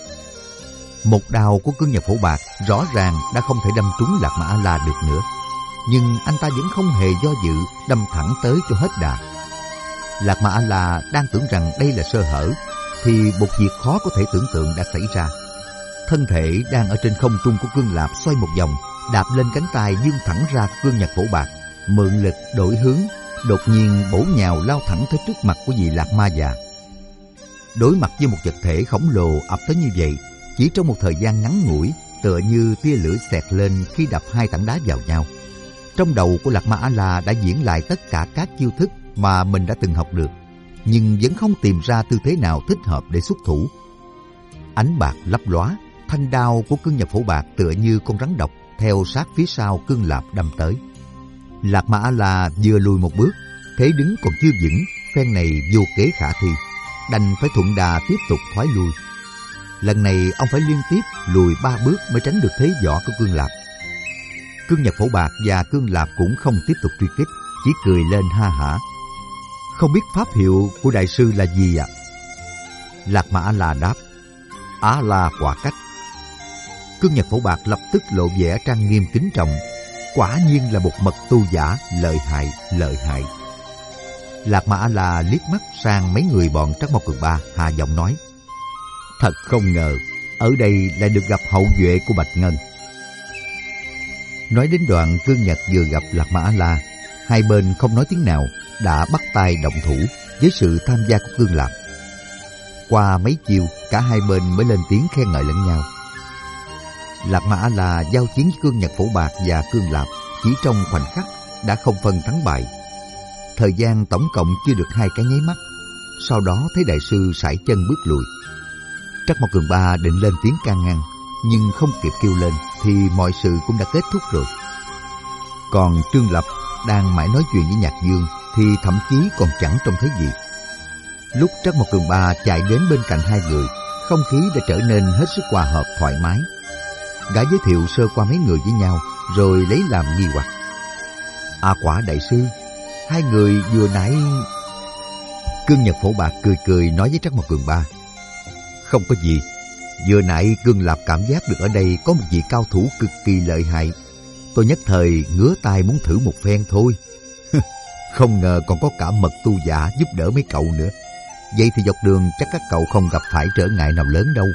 Một đao của Cương Nhật Phổ Bạc rõ ràng đã không thể đâm trúng Lạc Ma A-la được nữa, nhưng anh ta vẫn không hề do dự, đâm thẳng tới cho hết đà. Lạc Ma A-la đang tưởng rằng đây là sơ hở, thì một việc khó có thể tưởng tượng đã xảy ra. Thân thể đang ở trên không trung của Cương Lạp xoay một vòng, đạp lên cánh tay vươn thẳng ra Cương Nhật Phổ Bạc, mượn lực đổi hướng, đột nhiên bổ nhào lao thẳng tới trước mặt của vị Lạc Ma già. Đối mặt với một vật thể khổng lồ ập tới như vậy, chỉ trong một thời gian ngắn ngủi, tựa như tia lửa xẹt lên khi đập hai tảng đá vào nhau. Trong đầu của Lạc Ma A-la đã diễn lại tất cả các chiêu thức mà mình đã từng học được, nhưng vẫn không tìm ra tư thế nào thích hợp để xuất thủ. Ánh bạc lấp lóa, thanh đao của Cương Nhật Phổ Bạc tựa như con rắn độc theo sát phía sau Cương Lạp đâm tới. Lạc Ma A-la vừa lùi một bước, thế đứng còn chưa vững, phen này vô kế khả thi, đành phải thuận đà tiếp tục thoái lui. Lần này ông phải liên tiếp lùi ba bước mới tránh được thế võ của Cương Lạp. Cương Nhật Phổ Bạc và Cương Lạp cũng không tiếp tục truy kích, chỉ cười lên ha hả: "Không biết pháp hiệu của đại sư là gì ạ?" Lạc Ma A-la đáp: "Á-la Quả Cách." Cương Nhật Phổ Bạc lập tức lộ vẻ trang nghiêm kính trọng: "Quả nhiên là một mật tu giả lợi hại, lợi hại." Lạc Ma A-la liếc mắt sang mấy người bọn Trắc Mộc Cường Ba, hạ giọng nói: "Thật không ngờ, ở đây lại được gặp hậu duệ của Bạch Ngân." Nói đến đoạn Cương Nhật vừa gặp Lạc Ma A-la, hai bên không nói tiếng nào, đã bắt tay động thủ với sự tham gia của Cương Lạp. Qua mấy chiêu, cả hai bên mới lên tiếng khen ngợi lẫn nhau. Lạc Ma A-la giao chiến với Cương Nhật Phổ Bạc và Cương Lạp chỉ trong khoảnh khắc đã không phân thắng bại. Thời gian tổng cộng chưa được hai cái nháy mắt, sau đó thấy đại sư sải chân bước lùi. Trắc Mộc Cường Ba định lên tiếng can ngăn, nhưng không kịp kêu lên thì mọi sự cũng đã kết thúc rồi. Còn Trương Lập đang mãi nói chuyện với Nhạc Dương thì thậm chí còn chẳng trông thấy gì. Lúc Trắc Mộc Cường Ba chạy đến bên cạnh hai người, không khí đã trở nên hết sức hòa hợp thoải mái. Gã giới thiệu sơ qua mấy người với nhau, rồi lấy làm nghi hoặc: "À Quả đại sư, hai người vừa nãy..." Cương Nhật Phổ Bạc cười cười nói với Trắc Mộc Cường Ba: "Không có gì, vừa nãy Cương Lạp cảm giác được ở đây có một vị cao thủ cực kỳ lợi hại. Tôi nhất thời ngứa tai muốn thử một phen thôi. Không ngờ còn có cả mật tu giả giúp đỡ mấy cậu nữa. Vậy thì dọc đường chắc các cậu không gặp phải trở ngại nào lớn đâu."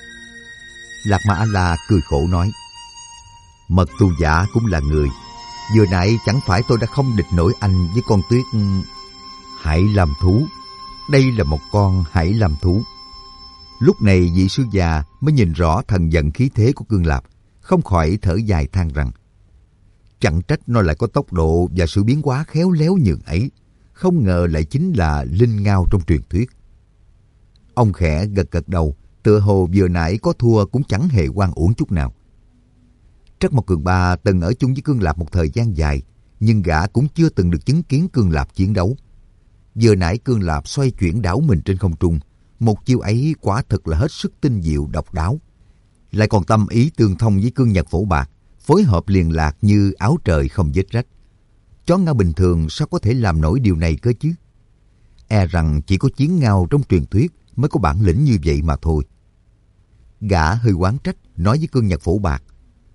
Lạc Ma A-la cười khổ nói: "Mật tu giả cũng là người. Vừa nãy chẳng phải tôi đã không địch nổi anh với con tuyết hải làm thú. Đây là một con hải làm thú." Lúc này vị sư già mới nhìn rõ thần vận khí thế của Cương Lạp, không khỏi thở dài than rằng: Chẳng trách nó lại có tốc độ và sự biến hóa khéo léo nhường ấy. Không ngờ lại chính là linh ngao trong truyền thuyết. Ông khẽ gật gật đầu, tựa hồ vừa nãy có thua cũng chẳng hề oan uổng chút nào. Trắc Mộc Cường Ba từng ở chung với Cương Lạp một thời gian dài, nhưng gã cũng chưa từng được chứng kiến Cương Lạp chiến đấu. Vừa nãy Cương Lạp xoay chuyển đảo mình trên không trung, một chiêu ấy quả thực là hết sức tinh diệu độc đáo. Lại còn tâm ý tương thông với Cương Nhật Phổ Bạc, phối hợp liền lạc như áo trời không vết rách. Chó ngao bình thường sao có thể làm nổi điều này cơ chứ? E rằng chỉ có chiến ngao trong truyền thuyết mới có bản lĩnh như vậy mà thôi. Gã hơi oán trách nói với Cương Nhật Phổ Bạc: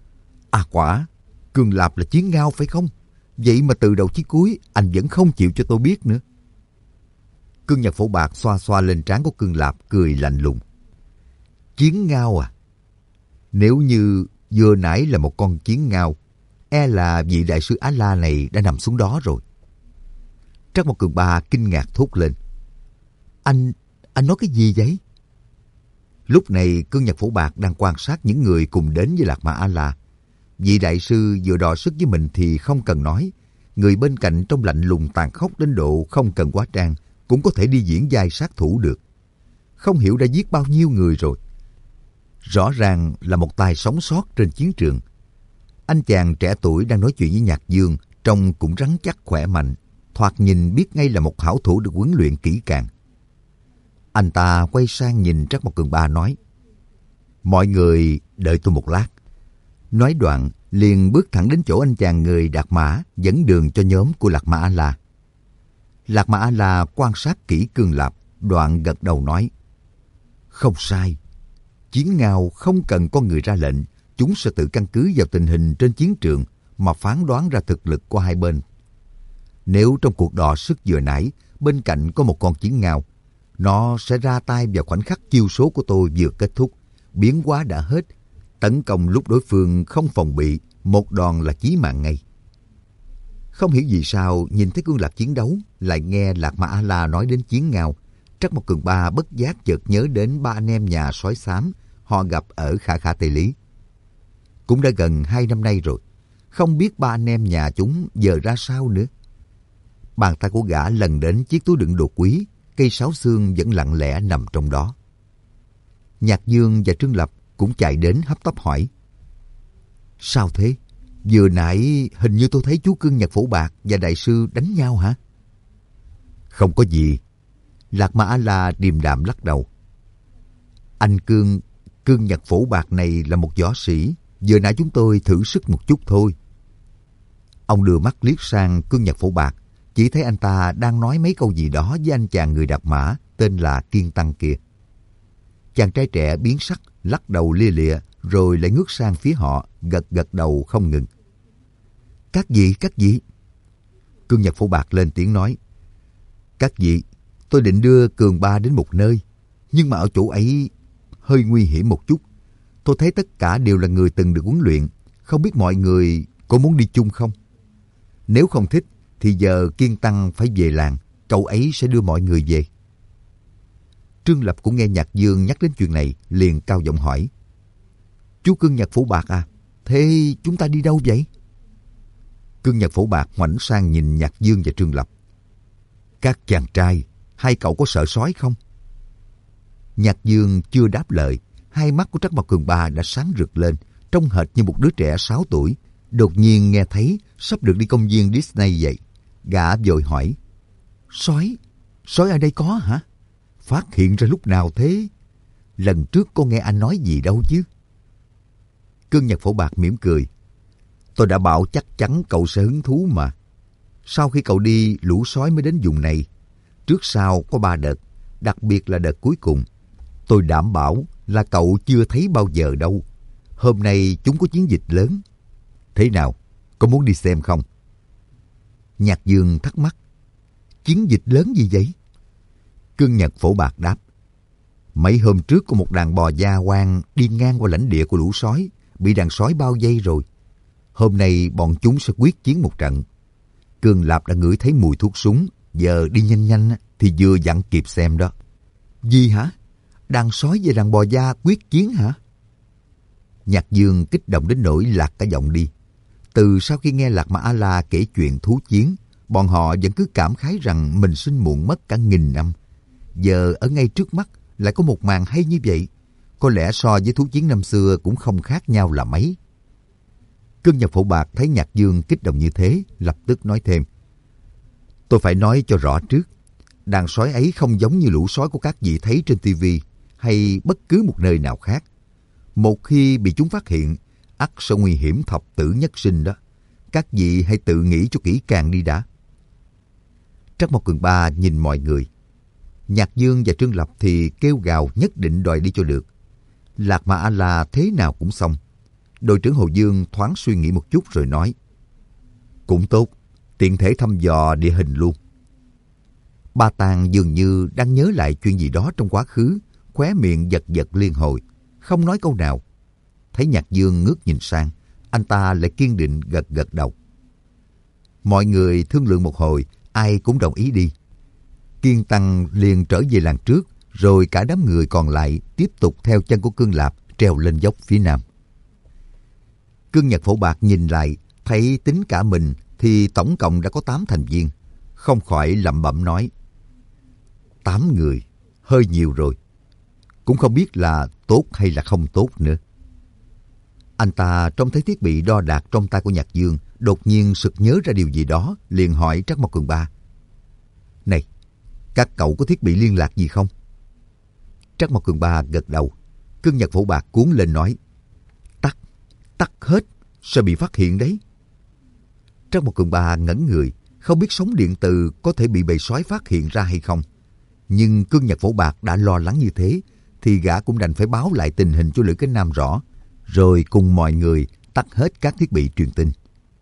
À quả, Cương Lạp là chiến ngao phải không? Vậy mà từ đầu chí cuối anh vẫn không chịu cho tôi biết nữa. Cương Nhật Phổ Bạc xoa xoa lên trán của Cương Lạp, cười lạnh lùng: Chiến ngao à? Nếu như vừa nãy là một con chiến ngao, e là vị đại sư Á La này đã nằm xuống đó rồi. Trắc Mộc Cường Ba kinh ngạc thốt lên: Anh, anh nói cái gì vậy? Lúc này Cương Nhật Phổ Bạc đang quan sát những người cùng đến với Lạc Ma A La. Vị đại sư vừa đọ sức với mình thì không cần nói. Người bên cạnh trong lạnh lùng tàn khốc đến độ không cần hóa trang cũng có thể đi diễn vai sát thủ được. Không hiểu đã giết bao nhiêu người rồi. Rõ ràng là một tài sống sót trên chiến trường. Anh chàng trẻ tuổi đang nói chuyện với Nhạc Dương, trông cũng rắn chắc khỏe mạnh, thoạt nhìn biết ngay là một hảo thủ được huấn luyện kỹ càng. Anh ta quay sang nhìn Trắc Mộc Cường Ba nói: Mọi người đợi tôi một lát. Nói đoạn liền bước thẳng đến chỗ anh chàng người Đạt Mã dẫn đường cho nhóm của Lạc Ma A La. Lạc Ma A La quan sát kỹ Cương Lạp, đoạn gật đầu nói: Không sai. Chiến ngao không cần con người ra lệnh, chúng sẽ tự căn cứ vào tình hình trên chiến trường mà phán đoán ra thực lực của hai bên. Nếu trong cuộc đọ sức vừa nãy bên cạnh có một con chiến ngao, nó sẽ ra tay vào khoảnh khắc chiêu số của tôi vừa kết thúc, biến hóa đã hết, tấn công lúc đối phương không phòng bị, một đòn là chí mạng ngay. Không hiểu vì sao nhìn thấy Cương Lạp chiến đấu, lại nghe Lạc Ma A La nói đến chiến ngao, Trắc Mộc Cường Ba bất giác chợt nhớ đến ba anh em nhà sói xám họ gặp ở Khả Khả Tây Lý. Cũng đã gần hai năm nay rồi, không biết ba anh em nhà chúng giờ ra sao nữa. Bàn tay của gã lần đến chiếc túi đựng đồ quý, cây sáo xương vẫn lặng lẽ nằm trong đó. Nhạc Dương và Trương Lập cũng chạy đến hấp tấp hỏi: Sao thế? Vừa nãy hình như tôi thấy chú Cương Nhật Phổ Bạc và đại sư đánh nhau hả? Không có gì. Lạc Ma A La điềm đạm lắc đầu. Anh Cương, Cương Nhật Phổ Bạc này là một võ sĩ, vừa nãy chúng tôi thử sức một chút thôi. Ông đưa mắt liếc sang Cương Nhật Phổ Bạc, chỉ thấy anh ta đang nói mấy câu gì đó với anh chàng người Đạt Mã tên là Kiên Tăng kia. Chàng trai trẻ biến sắc, lắc đầu lia lịa, rồi lại ngước sang phía họ, gật gật đầu không ngừng. Các vị, các vị. Cương Nhật Phổ Bạc lên tiếng nói: Các vị, tôi định đưa Cường Ba đến một nơi, nhưng mà ở chỗ ấy hơi nguy hiểm một chút. Tôi thấy tất cả đều là người từng được huấn luyện, không biết mọi người có muốn đi chung không? Nếu không thích, thì giờ Kiên Tăng phải về làng, cậu ấy sẽ đưa mọi người về. Trương Lập cũng nghe Nhạc Dương nhắc đến chuyện này, liền cao giọng hỏi: Chú Cương Nhật Phổ Bạc à, thế chúng ta đi đâu vậy? Cương Nhật Phổ Bạc ngoảnh sang nhìn Nhạc Dương và Trương Lập: Các chàng trai, hai cậu có sợ sói không? Nhạc Dương chưa đáp lời, hai mắt của Trắc Mộc Cường Ba đã sáng rực lên, trông hệt như một đứa trẻ sáu tuổi. Đột nhiên nghe thấy sắp được đi công viên Disney vậy. Gã vội hỏi: Sói? Sói ở đây có hả? Phát hiện ra lúc nào thế? Lần trước cô nghe anh nói gì đâu chứ? Cương Nhật Phổ Bạc mỉm cười: Tôi đã bảo chắc chắn cậu sẽ hứng thú mà. Sau khi cậu đi, lũ sói mới đến vùng này. Trước sau có ba đợt, đặc biệt là đợt cuối cùng. Tôi đảm bảo là cậu chưa thấy bao giờ đâu. Hôm nay chúng có chiến dịch lớn. Thế nào, có muốn đi xem không? Nhạc Dương thắc mắc: Chiến dịch lớn gì vậy? Cương Nhật Phổ Bạc đáp: Mấy hôm trước có một đàn bò da hoang đi ngang qua lãnh địa của lũ sói, bị đàn sói bao vây rồi. Hôm nay bọn chúng sẽ quyết chiến một trận. Cương Lạp đã ngửi thấy mùi thuốc súng, giờ đi nhanh nhanh thì vừa dặn kịp xem đó. Gì hả? Đàn sói và đàn bò da quyết chiến hả? Nhạc Dương kích động đến nỗi lạc cả giọng đi. Từ sau khi nghe Lạc Ma A-la kể chuyện thú chiến, bọn họ vẫn cứ cảm khái rằng mình sinh muộn mất cả nghìn năm. Giờ ở ngay trước mắt lại có một màn hay như vậy. Có lẽ so với thú chiến năm xưa cũng không khác nhau là mấy. Cương Nhật Phổ Bạc thấy Nhạc Dương kích động như thế, lập tức nói thêm. Tôi phải nói cho rõ trước, đàn sói ấy không giống như lũ sói của các vị thấy trên tivi hay bất cứ một nơi nào khác. Một khi bị chúng phát hiện, ắt sẽ nguy hiểm thập tử nhất sinh đó. Các vị hãy tự nghĩ cho kỹ càng đi đã. Trắc Mộc Cường Ba nhìn mọi người. Nhạc Dương và Trương Lập thì kêu gào nhất định đòi đi cho được. Lạc Ma A-la thế nào cũng xong. Đội trưởng Hồ Dương thoáng suy nghĩ một chút rồi nói. Cũng tốt, tiện thể thăm dò địa hình luôn. Ba Tàng dường như đang nhớ lại chuyện gì đó trong quá khứ, khóe miệng giật giật liên hồi, không nói câu nào. Thấy Nhạc Dương ngước nhìn sang, anh ta lại kiên định gật gật đầu. Mọi người thương lượng một hồi, ai cũng đồng ý đi. Kiên Tăng liền trở về làng trước, rồi cả đám người còn lại tiếp tục theo chân của Cương Lạp trèo lên dốc phía nam. Cương Nhật Phổ Bạc nhìn lại, thấy tính cả mình thì tổng cộng đã có tám thành viên, không khỏi lẩm bẩm nói. Tám người, hơi nhiều rồi. Cũng không biết là tốt hay là không tốt nữa. Anh ta trông thấy thiết bị đo đạc trong tay của Nhạc Dương, đột nhiên sực nhớ ra điều gì đó, liền hỏi Trắc Mộc Cường Ba. Này, các cậu có thiết bị liên lạc gì không? Trắc Mộc Cường Ba gật đầu. Cương Nhật Phổ Bạc cuốn lên nói. Tắt, tắt hết, sẽ bị phát hiện đấy. Trắc Mộc Cường Ba ngẩn người, không biết sóng điện từ có thể bị bầy sói phát hiện ra hay không. Nhưng Cương Nhật Phổ Bạc đã lo lắng như thế, thì gã cũng đành phải báo lại tình hình cho Lữ Cái Nam rõ, rồi cùng mọi người tắt hết các thiết bị truyền tin.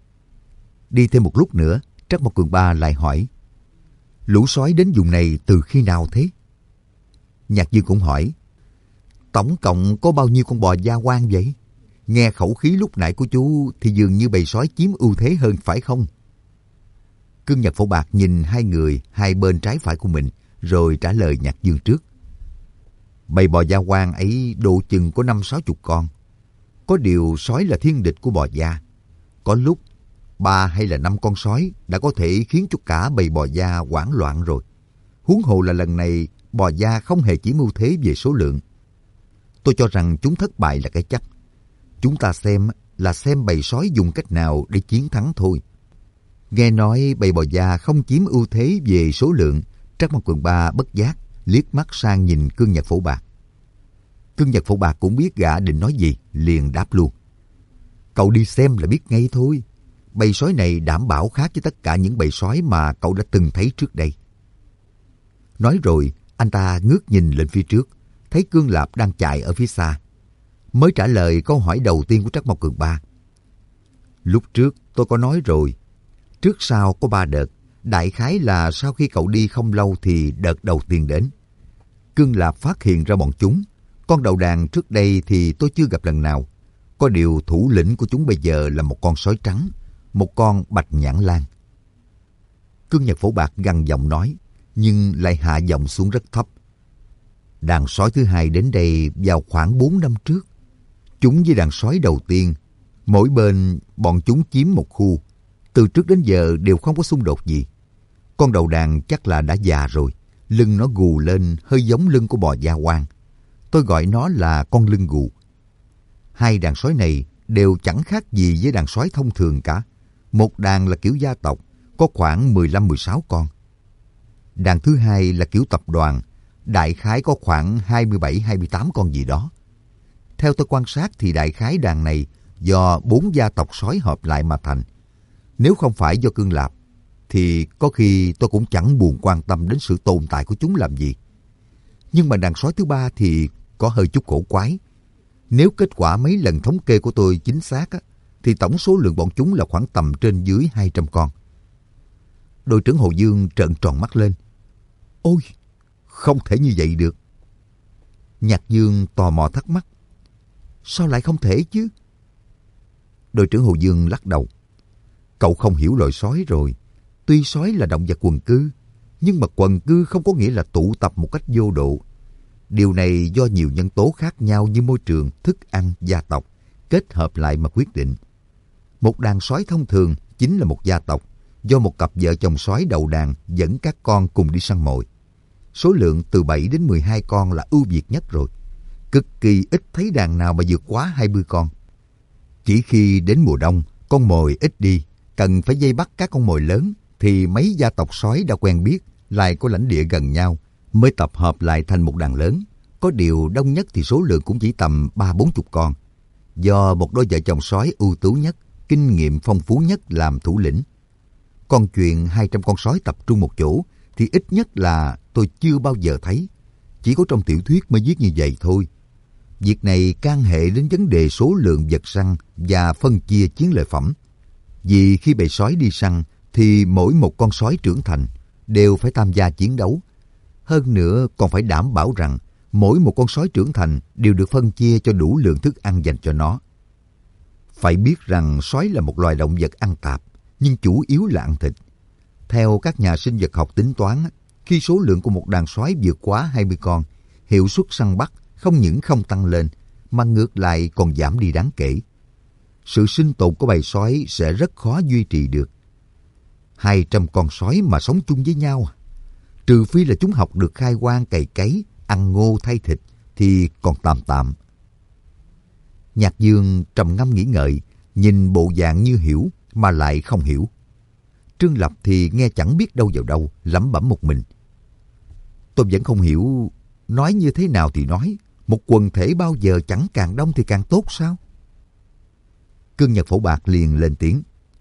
Đi thêm một lúc nữa, Trắc Mộc Cường Ba lại hỏi. Lũ sói đến vùng này từ khi nào thế? Nhạc Dương cũng hỏi. Tổng cộng có bao nhiêu con bò da quang vậy? Nghe khẩu khí lúc nãy của chú thì dường như bầy sói chiếm ưu thế hơn phải không? Cương Nhật Phổ Bạc nhìn hai người hai bên trái phải của mình, rồi trả lời Nhạc Dương trước. Bầy bò da quang ấy độ chừng có năm sáu chục con. Có điều sói là thiên địch của bò da. Có lúc ba hay là năm con sói đã có thể khiến cho cả bầy bò da hoảng loạn rồi. Huống hồ là lần này bò da không hề chiếm ưu thế về số lượng. Tôi cho rằng chúng thất bại là cái chắc. Chúng ta xem là xem bầy sói dùng cách nào để chiến thắng thôi. Nghe nói bầy bò da không chiếm ưu thế về số lượng, Trắc Mộc Cường Ba bất giác liếc mắt sang nhìn Cương Nhật Phổ Bạc. Cương Nhật Phổ Bạc cũng biết gã định nói gì, liền đáp luôn. Cậu đi xem là biết ngay thôi. Bầy sói này đảm bảo khác với tất cả những bầy sói mà cậu đã từng thấy trước đây. Nói rồi, anh ta ngước nhìn lên phía trước, thấy Cương Lạp đang chạy ở phía xa. Mới trả lời câu hỏi đầu tiên của Trắc Mộc Cường Ba. Lúc trước tôi có nói rồi, trước sau có ba đợt, đại khái là sau khi cậu đi không lâu thì đợt đầu tiên đến. Cương Lạp phát hiện ra bọn chúng. Con đầu đàn trước đây thì tôi chưa gặp lần nào. Có điều thủ lĩnh của chúng bây giờ là một con sói trắng, một con bạch nhãn lan. Cương Nhật Phổ Bạc gằn giọng nói, nhưng lại hạ giọng xuống rất thấp. Đàn sói thứ hai đến đây vào khoảng bốn năm trước. Chúng với đàn sói đầu tiên, mỗi bên bọn chúng chiếm một khu. Từ trước đến giờ đều không có xung đột gì. Con đầu đàn chắc là đã già rồi, lưng nó gù lên hơi giống lưng của bò da quang. Tôi gọi nó là con lưng gù. Hai đàn sói này đều chẳng khác gì với đàn sói thông thường cả. Một đàn là kiểu gia tộc, có khoảng mười lăm mười sáu con. Đàn thứ hai là kiểu tập đoàn, đại khái có khoảng hai mươi bảy hai mươi tám con gì đó. Theo tôi quan sát thì đại khái đàn này do bốn gia tộc sói hợp lại mà thành. Nếu không phải do Cương Lạp, thì có khi tôi cũng chẳng buồn quan tâm đến sự tồn tại của chúng làm gì. Nhưng mà đàn sói thứ ba thì có hơi chút cổ quái. Nếu kết quả mấy lần thống kê của tôi chính xác á, thì tổng số lượng bọn chúng là khoảng tầm trên dưới hai trăm con. Đội trưởng Hồ Dương trợn tròn mắt lên. Ôi, không thể như vậy được. Nhạc Dương tò mò thắc mắc. Sao lại không thể chứ? Đội trưởng Hồ Dương lắc đầu. Cậu không hiểu loài sói rồi. Tuy sói là động vật quần cư, nhưng mà quần cư không có nghĩa là tụ tập một cách vô độ. Điều này do nhiều nhân tố khác nhau như môi trường, thức ăn, gia tộc kết hợp lại mà quyết định. Một đàn sói thông thường chính là một gia tộc, do một cặp vợ chồng sói đầu đàn dẫn các con cùng đi săn mồi. Số lượng từ bảy đến mười hai con là ưu việt nhất rồi. Cực kỳ ít thấy đàn nào mà vượt quá hai mươi con. Chỉ khi đến mùa đông, con mồi ít đi, cần phải vây bắt các con mồi lớn, thì mấy gia tộc sói đã quen biết, lại có lãnh địa gần nhau, mới tập hợp lại thành một đàn lớn. Có điều đông nhất thì số lượng cũng chỉ tầm ba bốn chục con. Do một đôi vợ chồng sói ưu tú nhất, kinh nghiệm phong phú nhất làm thủ lĩnh. Còn chuyện hai trăm con sói tập trung một chỗ thì ít nhất là tôi chưa bao giờ thấy. Chỉ có trong tiểu thuyết mới viết như vậy thôi. Việc này can hệ đến vấn đề số lượng vật săn và phân chia chiến lợi phẩm. Vì khi bầy sói đi săn thì mỗi một con sói trưởng thành đều phải tham gia chiến đấu. Hơn nữa còn phải đảm bảo rằng mỗi một con sói trưởng thành đều được phân chia cho đủ lượng thức ăn dành cho nó. Phải biết rằng sói là một loài động vật ăn tạp, nhưng chủ yếu là ăn thịt. Theo các nhà sinh vật học tính toán, khi số lượng của một đàn sói vượt quá hai mươi con, hiệu suất săn bắt không những không tăng lên, mà ngược lại còn giảm đi đáng kể. Sự sinh tồn của bầy sói sẽ rất khó duy trì được. Hai trăm con sói mà sống chung với nhau, trừ phi là chúng học được khai hoang cày cấy, ăn ngô thay thịt, thì còn tạm tạm. Nhạc Dương trầm ngâm nghĩ ngợi, nhìn bộ dạng như hiểu mà lại không hiểu. Trương Lập thì nghe chẳng biết đâu vào đâu, lẩm bẩm một mình. Tôi vẫn không hiểu, nói như thế nào thì nói, một quần thể bao giờ chẳng càng đông thì càng tốt sao? Cương Nhật Phổ Bạc liền lên tiếng.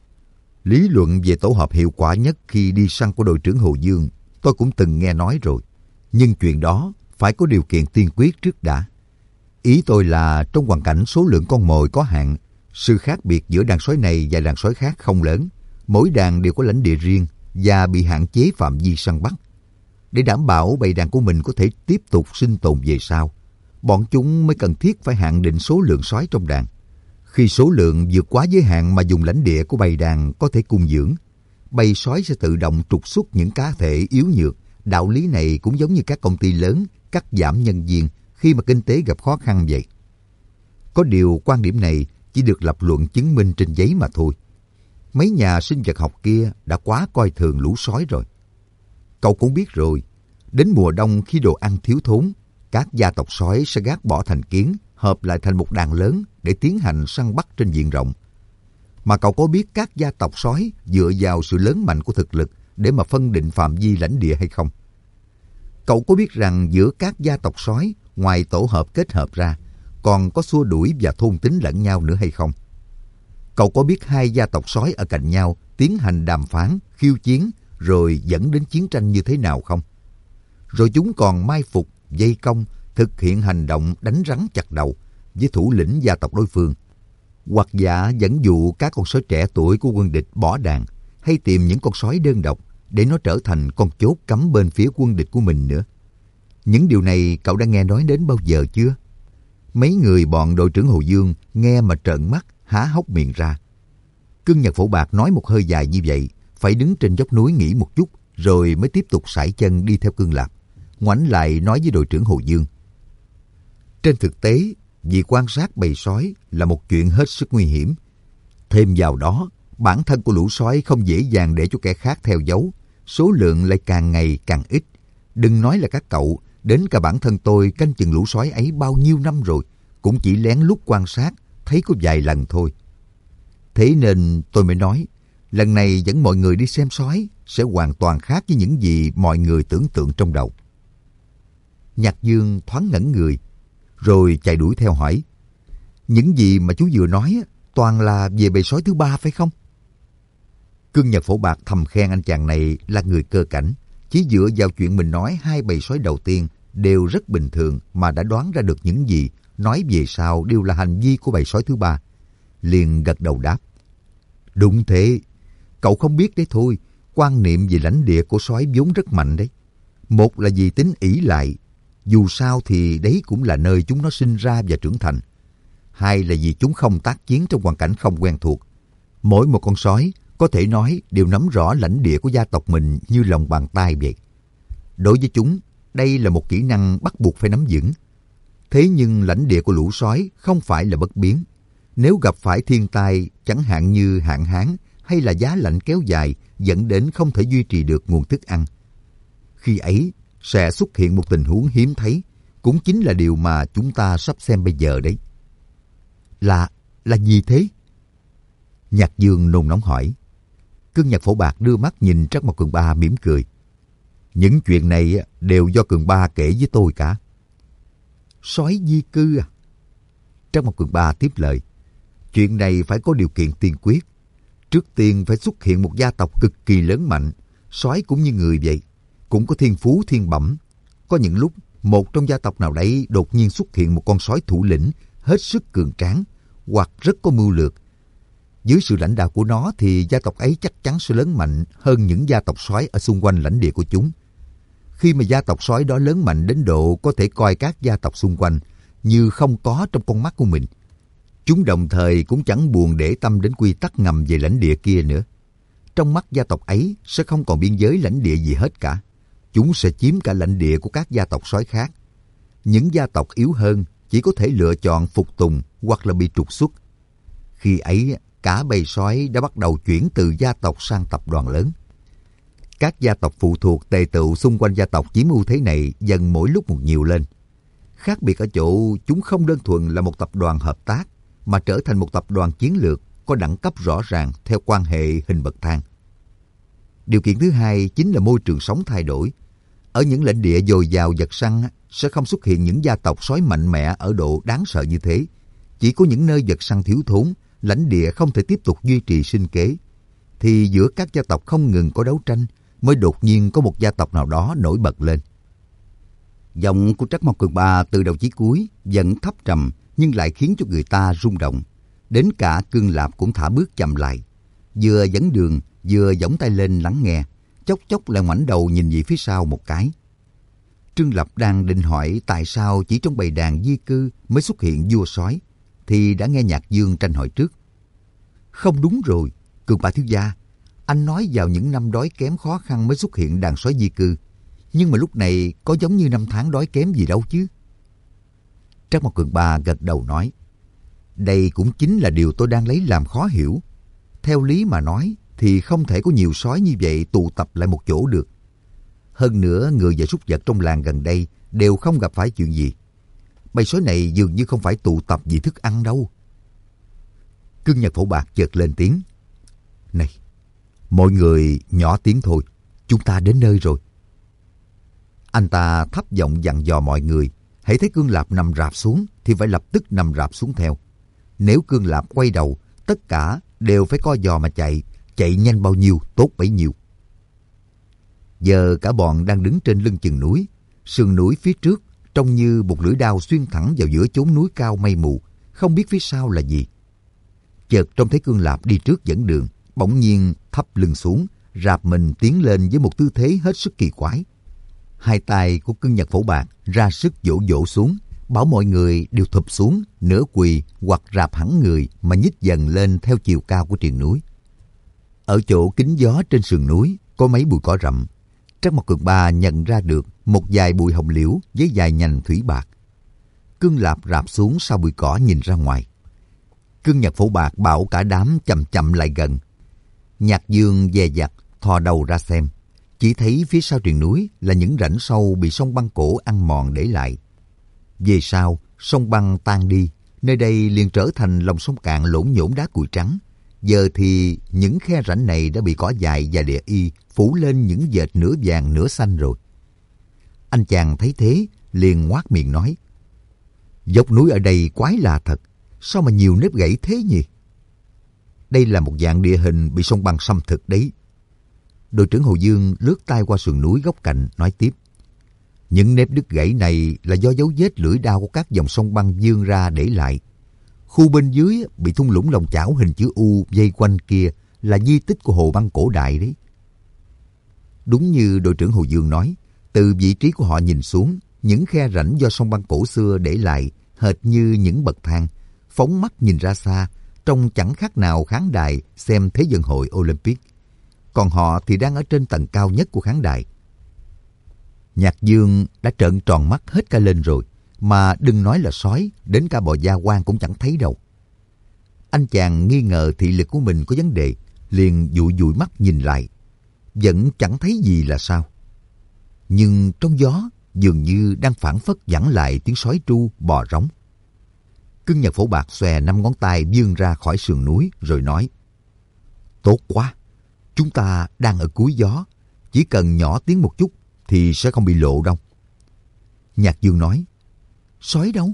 Lý luận về tổ hợp hiệu quả nhất khi đi săn của đội trưởng Hồ Dương, tôi cũng từng nghe nói rồi. Nhưng chuyện đó phải có điều kiện tiên quyết trước đã. Ý tôi là trong hoàn cảnh số lượng con mồi có hạn, sự khác biệt giữa đàn sói này và đàn sói khác không lớn. Mỗi đàn đều có lãnh địa riêng và bị hạn chế phạm vi săn bắt. Để đảm bảo bầy đàn của mình có thể tiếp tục sinh tồn về sau, bọn chúng mới cần thiết phải hạn định số lượng sói trong đàn. Khi số lượng vượt quá giới hạn mà dùng lãnh địa của bầy đàn có thể cung dưỡng, bầy sói sẽ tự động trục xuất những cá thể yếu nhược. Đạo lý này cũng giống như các công ty lớn cắt giảm nhân viên khi mà kinh tế gặp khó khăn vậy. Có điều quan điểm này chỉ được lập luận chứng minh trên giấy mà thôi. Mấy nhà sinh vật học kia đã quá coi thường lũ sói rồi. Cậu cũng biết rồi, đến mùa đông khi đồ ăn thiếu thốn, các gia tộc sói sẽ gác bỏ thành kiến, hợp lại thành một đàn lớn để tiến hành săn bắt trên diện rộng. Mà cậu có biết các gia tộc sói dựa vào sự lớn mạnh của thực lực để mà phân định phạm vi lãnh địa hay không? Cậu có biết rằng giữa các gia tộc sói, ngoài tổ hợp kết hợp ra, còn có xua đuổi và thôn tính lẫn nhau nữa hay không? Cậu có biết hai gia tộc sói ở cạnh nhau tiến hành đàm phán, khiêu chiến, rồi dẫn đến chiến tranh như thế nào không? Rồi chúng còn mai phục, vây công, thực hiện hành động đánh rắn chặt đầu với thủ lĩnh gia tộc đối phương. Hoặc giả dẫn dụ các con sói trẻ tuổi của quân địch bỏ đàn, hay tìm những con sói đơn độc để nó trở thành con chốt cắm bên phía quân địch của mình nữa. Những điều này cậu đã nghe nói đến bao giờ chưa? Mấy người bọn đội trưởng Hồ Dương nghe mà trợn mắt, há hốc miệng ra. Cương Nhật Phổ Bạc nói một hơi dài như vậy, phải đứng trên dốc núi nghỉ một chút, rồi mới tiếp tục sải chân đi theo Cương Lạp. Ngoảnh lại nói với đội trưởng Hồ Dương. Trên thực tế, việc quan sát bầy sói là một chuyện hết sức nguy hiểm. Thêm vào đó, bản thân của lũ sói không dễ dàng để cho kẻ khác theo dấu, số lượng lại càng ngày càng ít. Đừng nói là các cậu, đến cả bản thân tôi canh chừng lũ sói ấy bao nhiêu năm rồi, cũng chỉ lén lút quan sát, thấy có vài lần thôi. Thế nên tôi mới nói, lần này dẫn mọi người đi xem sói sẽ hoàn toàn khác với những gì mọi người tưởng tượng trong đầu. Nhạc Dương thoáng ngẩn người, rồi chạy đuổi theo hỏi, những gì mà chú vừa nói toàn là về bầy sói thứ ba phải không? Cương Nhật Phổ Bạc thầm khen anh chàng này là người cơ cảnh, chỉ dựa vào chuyện mình nói hai bầy sói đầu tiên đều rất bình thường mà đã đoán ra được những gì nói về sau đều là hành vi của bầy sói thứ ba. Liền gật đầu đáp, đúng thế, cậu không biết đấy thôi, quan niệm về lãnh địa của sói vốn rất mạnh đấy. Một là vì tính ỷ lại, dù sao thì đấy cũng là nơi chúng nó sinh ra và trưởng thành. Hai là vì chúng không tác chiến trong hoàn cảnh không quen thuộc. Mỗi một con sói có thể nói đều nắm rõ lãnh địa của gia tộc mình như lòng bàn tay vậy. Đối với chúng, đây là một kỹ năng bắt buộc phải nắm vững. Thế nhưng lãnh địa của lũ sói không phải là bất biến. Nếu gặp phải thiên tai chẳng hạn như hạn hán hay là giá lạnh kéo dài dẫn đến không thể duy trì được nguồn thức ăn, khi ấy sẽ xuất hiện một tình huống hiếm thấy, cũng chính là điều mà chúng ta sắp xem bây giờ đấy. Là, là gì thế? Nhạc Dương nôn nóng hỏi. Cương Nhật Phổ Bạc đưa mắt nhìn Trắc Mộc Cường Ba mỉm cười. Những chuyện này đều do Cường Ba kể với tôi cả. Soái di cư à? Trắc Mộc Cường Ba tiếp lời. Chuyện này phải có điều kiện tiên quyết. Trước tiên phải xuất hiện một gia tộc cực kỳ lớn mạnh. Soái cũng như người vậy, cũng có thiên phú thiên bẩm. Có những lúc một trong gia tộc nào đấy đột nhiên xuất hiện một con sói thủ lĩnh hết sức cường tráng hoặc rất có mưu lược. Dưới sự lãnh đạo của nó thì gia tộc ấy chắc chắn sẽ lớn mạnh hơn những gia tộc sói ở xung quanh lãnh địa của chúng. Khi mà gia tộc sói đó lớn mạnh đến độ có thể coi các gia tộc xung quanh như không có trong con mắt của mình, chúng đồng thời cũng chẳng buồn để tâm đến quy tắc ngầm về lãnh địa kia nữa. Trong mắt gia tộc ấy sẽ không còn biên giới lãnh địa gì hết cả. Chúng sẽ chiếm cả lãnh địa của các gia tộc sói khác. Những gia tộc yếu hơn chỉ có thể lựa chọn phục tùng hoặc là bị trục xuất. Khi ấy, cả bầy sói đã bắt đầu chuyển từ gia tộc sang tập đoàn lớn. Các gia tộc phụ thuộc tề tựu xung quanh gia tộc chiếm ưu thế này dần mỗi lúc một nhiều lên. Khác biệt ở chỗ chúng không đơn thuần là một tập đoàn hợp tác, mà trở thành một tập đoàn chiến lược có đẳng cấp rõ ràng theo quan hệ hình bậc thang. Điều kiện thứ hai chính là môi trường sống thay đổi. Ở những lãnh địa dồi dào vật săn sẽ không xuất hiện những gia tộc sói mạnh mẽ ở độ đáng sợ như thế. Chỉ có những nơi vật săn thiếu thốn, lãnh địa không thể tiếp tục duy trì sinh kế, thì giữa các gia tộc không ngừng có đấu tranh, mới đột nhiên có một gia tộc nào đó nổi bật lên. Giọng của Trắc Mộc Cường Ba từ đầu chí cuối vẫn thấp trầm nhưng lại khiến cho người ta rung động. Đến cả Cương Lạp cũng thả bước chậm lại, vừa dẫn đường vừa giỏng tay lên lắng nghe, chốc chốc lại ngoảnh đầu nhìn về phía sau một cái. Trương Lập đang định hỏi tại sao chỉ trong bầy đàn di cư mới xuất hiện vua sói, thì đã nghe Nhạc Dương tranh hỏi trước. Không đúng rồi, Cường Ba thiếu gia, anh nói vào những năm đói kém khó khăn mới xuất hiện đàn sói di cư, nhưng mà lúc này có giống như năm tháng đói kém gì đâu chứ. Trắc Mộc Cường Ba gật đầu nói, đây cũng chính là điều tôi đang lấy làm khó hiểu. Theo lý mà nói thì không thể có nhiều sói như vậy tụ tập lại một chỗ được. Hơn nữa người và súc vật trong làng gần đây đều không gặp phải chuyện gì. Bầy sói này dường như không phải tụ tập vì thức ăn đâu. Cương Nhật Phổ Bạc chợt lên tiếng. Này, mọi người nhỏ tiếng thôi, chúng ta đến nơi rồi. Anh ta thấp giọng dặn dò mọi người, hãy thấy Cương Lạp nằm rạp xuống thì phải lập tức nằm rạp xuống theo. Nếu Cương Lạp quay đầu, tất cả đều phải co giò mà chạy, chạy nhanh bao nhiêu tốt bấy nhiêu. Giờ cả bọn đang đứng trên lưng chừng núi, sườn núi phía trước trông như một lưỡi đao xuyên thẳng vào giữa chốn núi cao mây mù, không biết phía sau là gì. Chợt trông thấy Cương Lạp đi trước dẫn đường, bỗng nhiên thấp lưng xuống, rạp mình tiến lên với một tư thế hết sức kỳ quái. Hai tay của Cương Nhật Phổ Bạc ra sức vỗ vỗ xuống, bảo mọi người đều thụp xuống, nửa quỳ hoặc rạp hẳn người mà nhích dần lên theo chiều cao của triền núi. Ở chỗ kính gió trên sườn núi có mấy bụi cỏ rậm. Trắc Mộc Cường Ba nhận ra được một vài bụi hồng liễu với vài nhành thủy bạc. Cương Lạp rạp xuống sau bụi cỏ nhìn ra ngoài. Cương Nhật Phổ Bạc bảo cả đám chậm chậm lại gần. Nhạc Dương dè dặt thò đầu ra xem, chỉ thấy phía sau triền núi là những rãnh sâu bị sông băng cổ ăn mòn để lại. Về sau, sông băng tan đi, nơi đây liền trở thành lòng sông cạn lổn nhổn đá cuội trắng. Giờ thì những khe rãnh này đã bị cỏ dại và địa y phủ lên những vệt nửa vàng nửa xanh rồi. Anh chàng thấy thế, liền ngoác miệng nói, dốc núi ở đây quái lạ thật, sao mà nhiều nếp gãy thế nhỉ? Đây là một dạng địa hình bị sông băng xâm thực đấy. Đội trưởng Hồ Dương lướt tay qua sườn núi góc cạnh, nói tiếp, những nếp đứt gãy này là do dấu vết lưỡi đao của các dòng sông băng vươn ra để lại. Khu bên dưới bị thung lũng lòng chảo hình chữ U dây quanh kia là di tích của hồ băng cổ đại đấy. Đúng như đội trưởng Hồ Dương nói, từ vị trí của họ nhìn xuống, những khe rãnh do sông băng cổ xưa để lại hệt như những bậc thang, phóng mắt nhìn ra xa, trông chẳng khác nào khán đài xem Thế vận hội Olympic. Còn họ thì đang ở trên tầng cao nhất của khán đài. Nhạc Dương đã trợn tròn mắt hết cả lên rồi, mà đừng nói là sói, đến cả bò gia quan cũng chẳng thấy đâu. Anh chàng nghi ngờ thị lực của mình có vấn đề, liền dụi dụi mắt nhìn lại. Vẫn chẳng thấy gì là sao. Nhưng trong gió dường như đang phảng phất vẳng lại tiếng sói tru bò rống. Cưng Nhật Phổ Bạc xòe năm ngón tay vươn ra khỏi sườn núi rồi nói: Tốt quá, chúng ta đang ở cuối gió, chỉ cần nhỏ tiếng một chút thì sẽ không bị lộ đâu. Nhạc Dương nói: Sói đâu?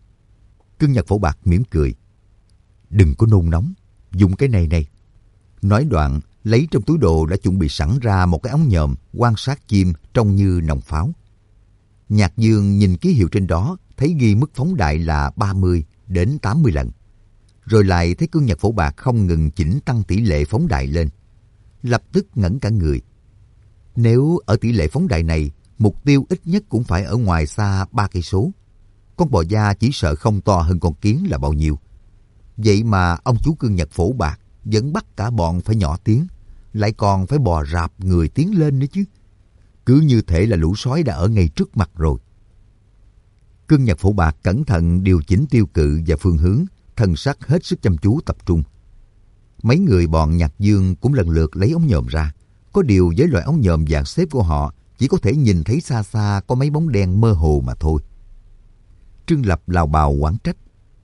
Cưng Nhật Phổ Bạc mỉm cười: Đừng có nôn nóng, dùng cái này này. Nói đoạn, lấy trong túi đồ đã chuẩn bị sẵn ra một cái ống nhòm quan sát chim trông như nòng pháo. Nhạc Dương nhìn ký hiệu trên đó, thấy ghi mức phóng đại là ba mươi đến tám mươi lần. Rồi lại thấy Cưng Nhật Phổ Bạc không ngừng chỉnh tăng tỷ lệ phóng đại lên. Lập tức ngẩn cả người. Nếu ở tỷ lệ phóng đại này, mục tiêu ít nhất cũng phải ở ngoài xa ba cây số. Con bò da chỉ sợ không to hơn con kiến là bao nhiêu. Vậy mà ông chú Cưng Nhật Phổ Bạc vẫn bắt cả bọn phải nhỏ tiếng, lại còn phải bò rạp người tiến lên nữa chứ. Cứ như thể là lũ sói đã ở ngay trước mặt rồi. Cưng Nhật Phổ Bạc cẩn thận điều chỉnh tiêu cự và phương hướng, thần sắc hết sức chăm chú tập trung. Mấy người bọn Nhạc Dương cũng lần lượt lấy ống nhòm ra. Có điều với loại ống nhòm dạng xếp của họ, chỉ có thể nhìn thấy xa xa có mấy bóng đen mơ hồ mà thôi. Trương Lập lào bào oán trách: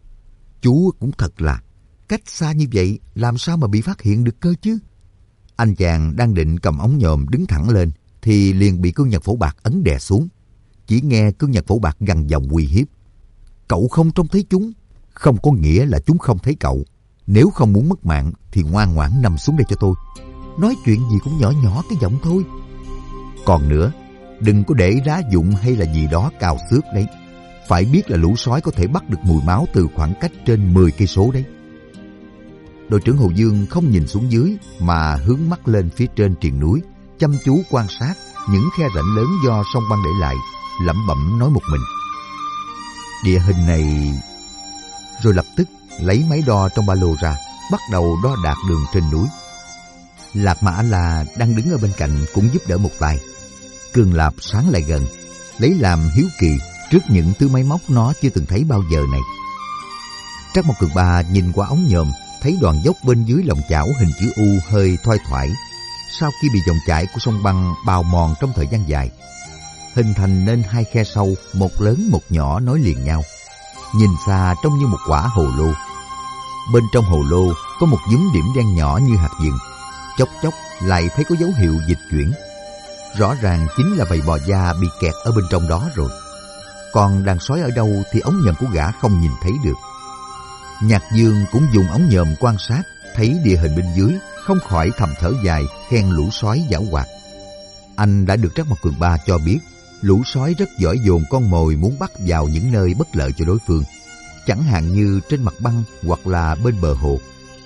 Chú cũng thật là, cách xa như vậy làm sao mà bị phát hiện được cơ chứ? Anh chàng đang định cầm ống nhòm đứng thẳng lên thì liền bị Cưng Nhật Phổ Bạc ấn đè xuống. Chỉ nghe Cưng Nhật Phổ Bạc gằn giọng uy hiếp: Cậu không trông thấy chúng, không có nghĩa là chúng không thấy cậu. Nếu không muốn mất mạng thì ngoan ngoãn nằm xuống đây cho tôi. Nói chuyện gì cũng nhỏ nhỏ cái giọng thôi. Còn nữa, đừng có để đá dụng hay là gì đó cào xước đấy. Phải biết là lũ sói có thể bắt được mùi máu từ khoảng cách trên mười cây số đấy. Đội trưởng Hồ Dương không nhìn xuống dưới mà hướng mắt lên phía trên triền núi, chăm chú quan sát những khe rãnh lớn do sông băng để lại, lẩm bẩm nói một mình: Địa hình này... Rồi lập tức lấy máy đo trong ba lô ra, bắt đầu đo đạc đường trên núi. Lạc Mã là đang đứng ở bên cạnh cũng giúp đỡ một tay. Cường Lạp sáng lại gần, lấy làm hiếu kỳ trước những thứ máy móc nó chưa từng thấy bao giờ này. Trắc Mộc Cường Ba nhìn qua ống nhòm, thấy đoạn dốc bên dưới lòng chảo hình chữ U hơi thoai thoải, sau khi bị dòng chảy của sông băng bào mòn trong thời gian dài, hình thành nên hai khe sâu, một lớn một nhỏ nối liền nhau. Nhìn xa trông như một quả hồ lô. Bên trong hồ lô có một nhúm điểm đen nhỏ như hạt vừng, chốc chốc lại thấy có dấu hiệu dịch chuyển. Rõ ràng chính là bầy bò da bị kẹt ở bên trong đó rồi. Còn đàn sói ở đâu thì ống nhòm của gã không nhìn thấy được. Nhạc Dương cũng dùng ống nhòm quan sát, thấy địa hình bên dưới, không khỏi thầm thở dài, khen lũ sói giảo hoạt. Anh đã được Trắc Mộc Cường Ba cho biết, lũ sói rất giỏi dồn con mồi muốn bắt vào những nơi bất lợi cho đối phương, chẳng hạn như trên mặt băng hoặc là bên bờ hồ.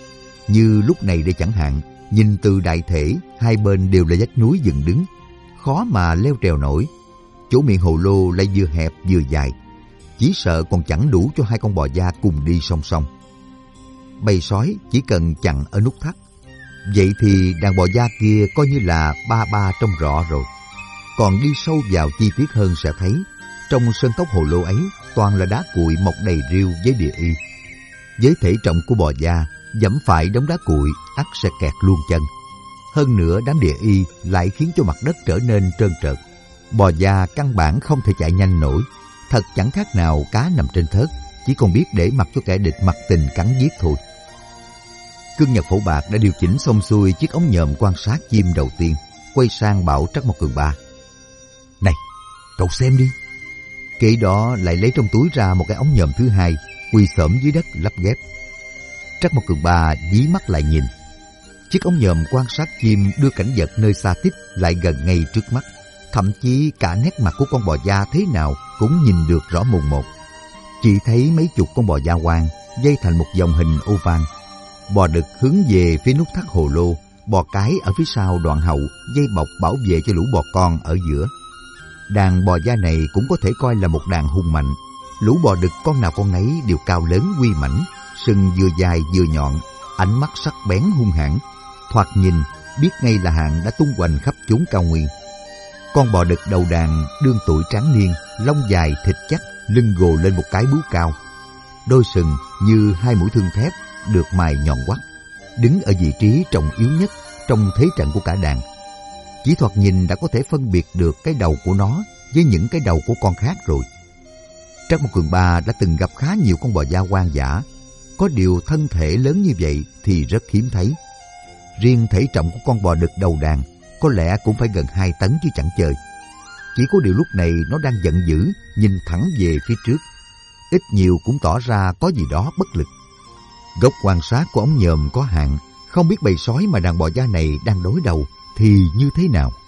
Như lúc này đây chẳng hạn, nhìn từ đại thể, hai bên đều là vách núi dựng đứng, khó mà leo trèo nổi. Chỗ miệng hồ lô lại vừa hẹp vừa dài, chỉ sợ còn chẳng đủ cho hai con bò da cùng đi song song. Bầy sói chỉ cần chặn ở nút thắt, vậy thì đàn bò da kia coi như là ba ba trong rõ rồi. Còn đi sâu vào chi tiết hơn sẽ thấy, trong sơn cốc hồ lô ấy toàn là đá cuội mọc đầy rêu với địa y. Với thể trọng của bò da, dẫm phải đống đá cuội ắt sẽ kẹt luôn chân. Hơn nữa đám địa y lại khiến cho mặt đất trở nên trơn trượt. Bò da căn bản không thể chạy nhanh nổi, thật chẳng khác nào cá nằm trên thớt, chỉ còn biết để mặc cho kẻ địch mặc tình cắn giết thôi. Cưng Nhật Phổ Bạc đã điều chỉnh xong xuôi chiếc ống nhòm quan sát chim đầu tiên, quay sang bảo Trắc Mộc Cường Ba: Này, cậu xem đi. Kế đó lại lấy trong túi ra một cái ống nhòm thứ hai, quỳ xổm dưới đất lắp ghép. Trắc Mộc Cường Ba dí mắt lại nhìn. Chiếc ống nhòm quan sát chim đưa cảnh vật nơi xa tích lại gần ngay trước mắt. Thậm chí cả nét mặt của con bò da thế nào cũng nhìn được rõ mồn một. Chỉ thấy mấy chục con bò da quang dây thành một vòng hình oval. Bò đực hướng về phía nút thắt hồ lô, bò cái ở phía sau đoạn hậu dây bọc bảo vệ cho lũ bò con ở giữa. Đàn bò da này cũng có thể coi là một đàn hung mạnh. Lũ bò đực con nào con nấy đều cao lớn uy mãnh, sừng vừa dài vừa nhọn, ánh mắt sắc bén hung hãn. Thoạt nhìn biết ngay là hạng đã tung hoành khắp chốn cao nguyên. Con bò đực đầu đàn đương tuổi tráng niên, lông dài thịt chắc, lưng gồ lên một cái bướu cao. Đôi sừng như hai mũi thương thép được mài nhọn hoắt, đứng ở vị trí trọng yếu nhất trong thế trận của cả đàn. Chỉ thoạt nhìn đã có thể phân biệt được cái đầu của nó với những cái đầu của con khác rồi. Trắc Mộc Cường Ba đã từng gặp khá nhiều con bò da hoang dã, có điều thân thể lớn như vậy thì rất hiếm thấy. Riêng thể trọng của con bò đực đầu đàn có lẽ cũng phải gần hai tấn chứ chẳng chơi. Chỉ có điều lúc này nó đang giận dữ, nhìn thẳng về phía trước, ít nhiều cũng tỏ ra có gì đó bất lực. Góc quan sát của ống nhòm có hạn, không biết bầy sói mà đàn bò da này đang đối đầu thì như thế nào.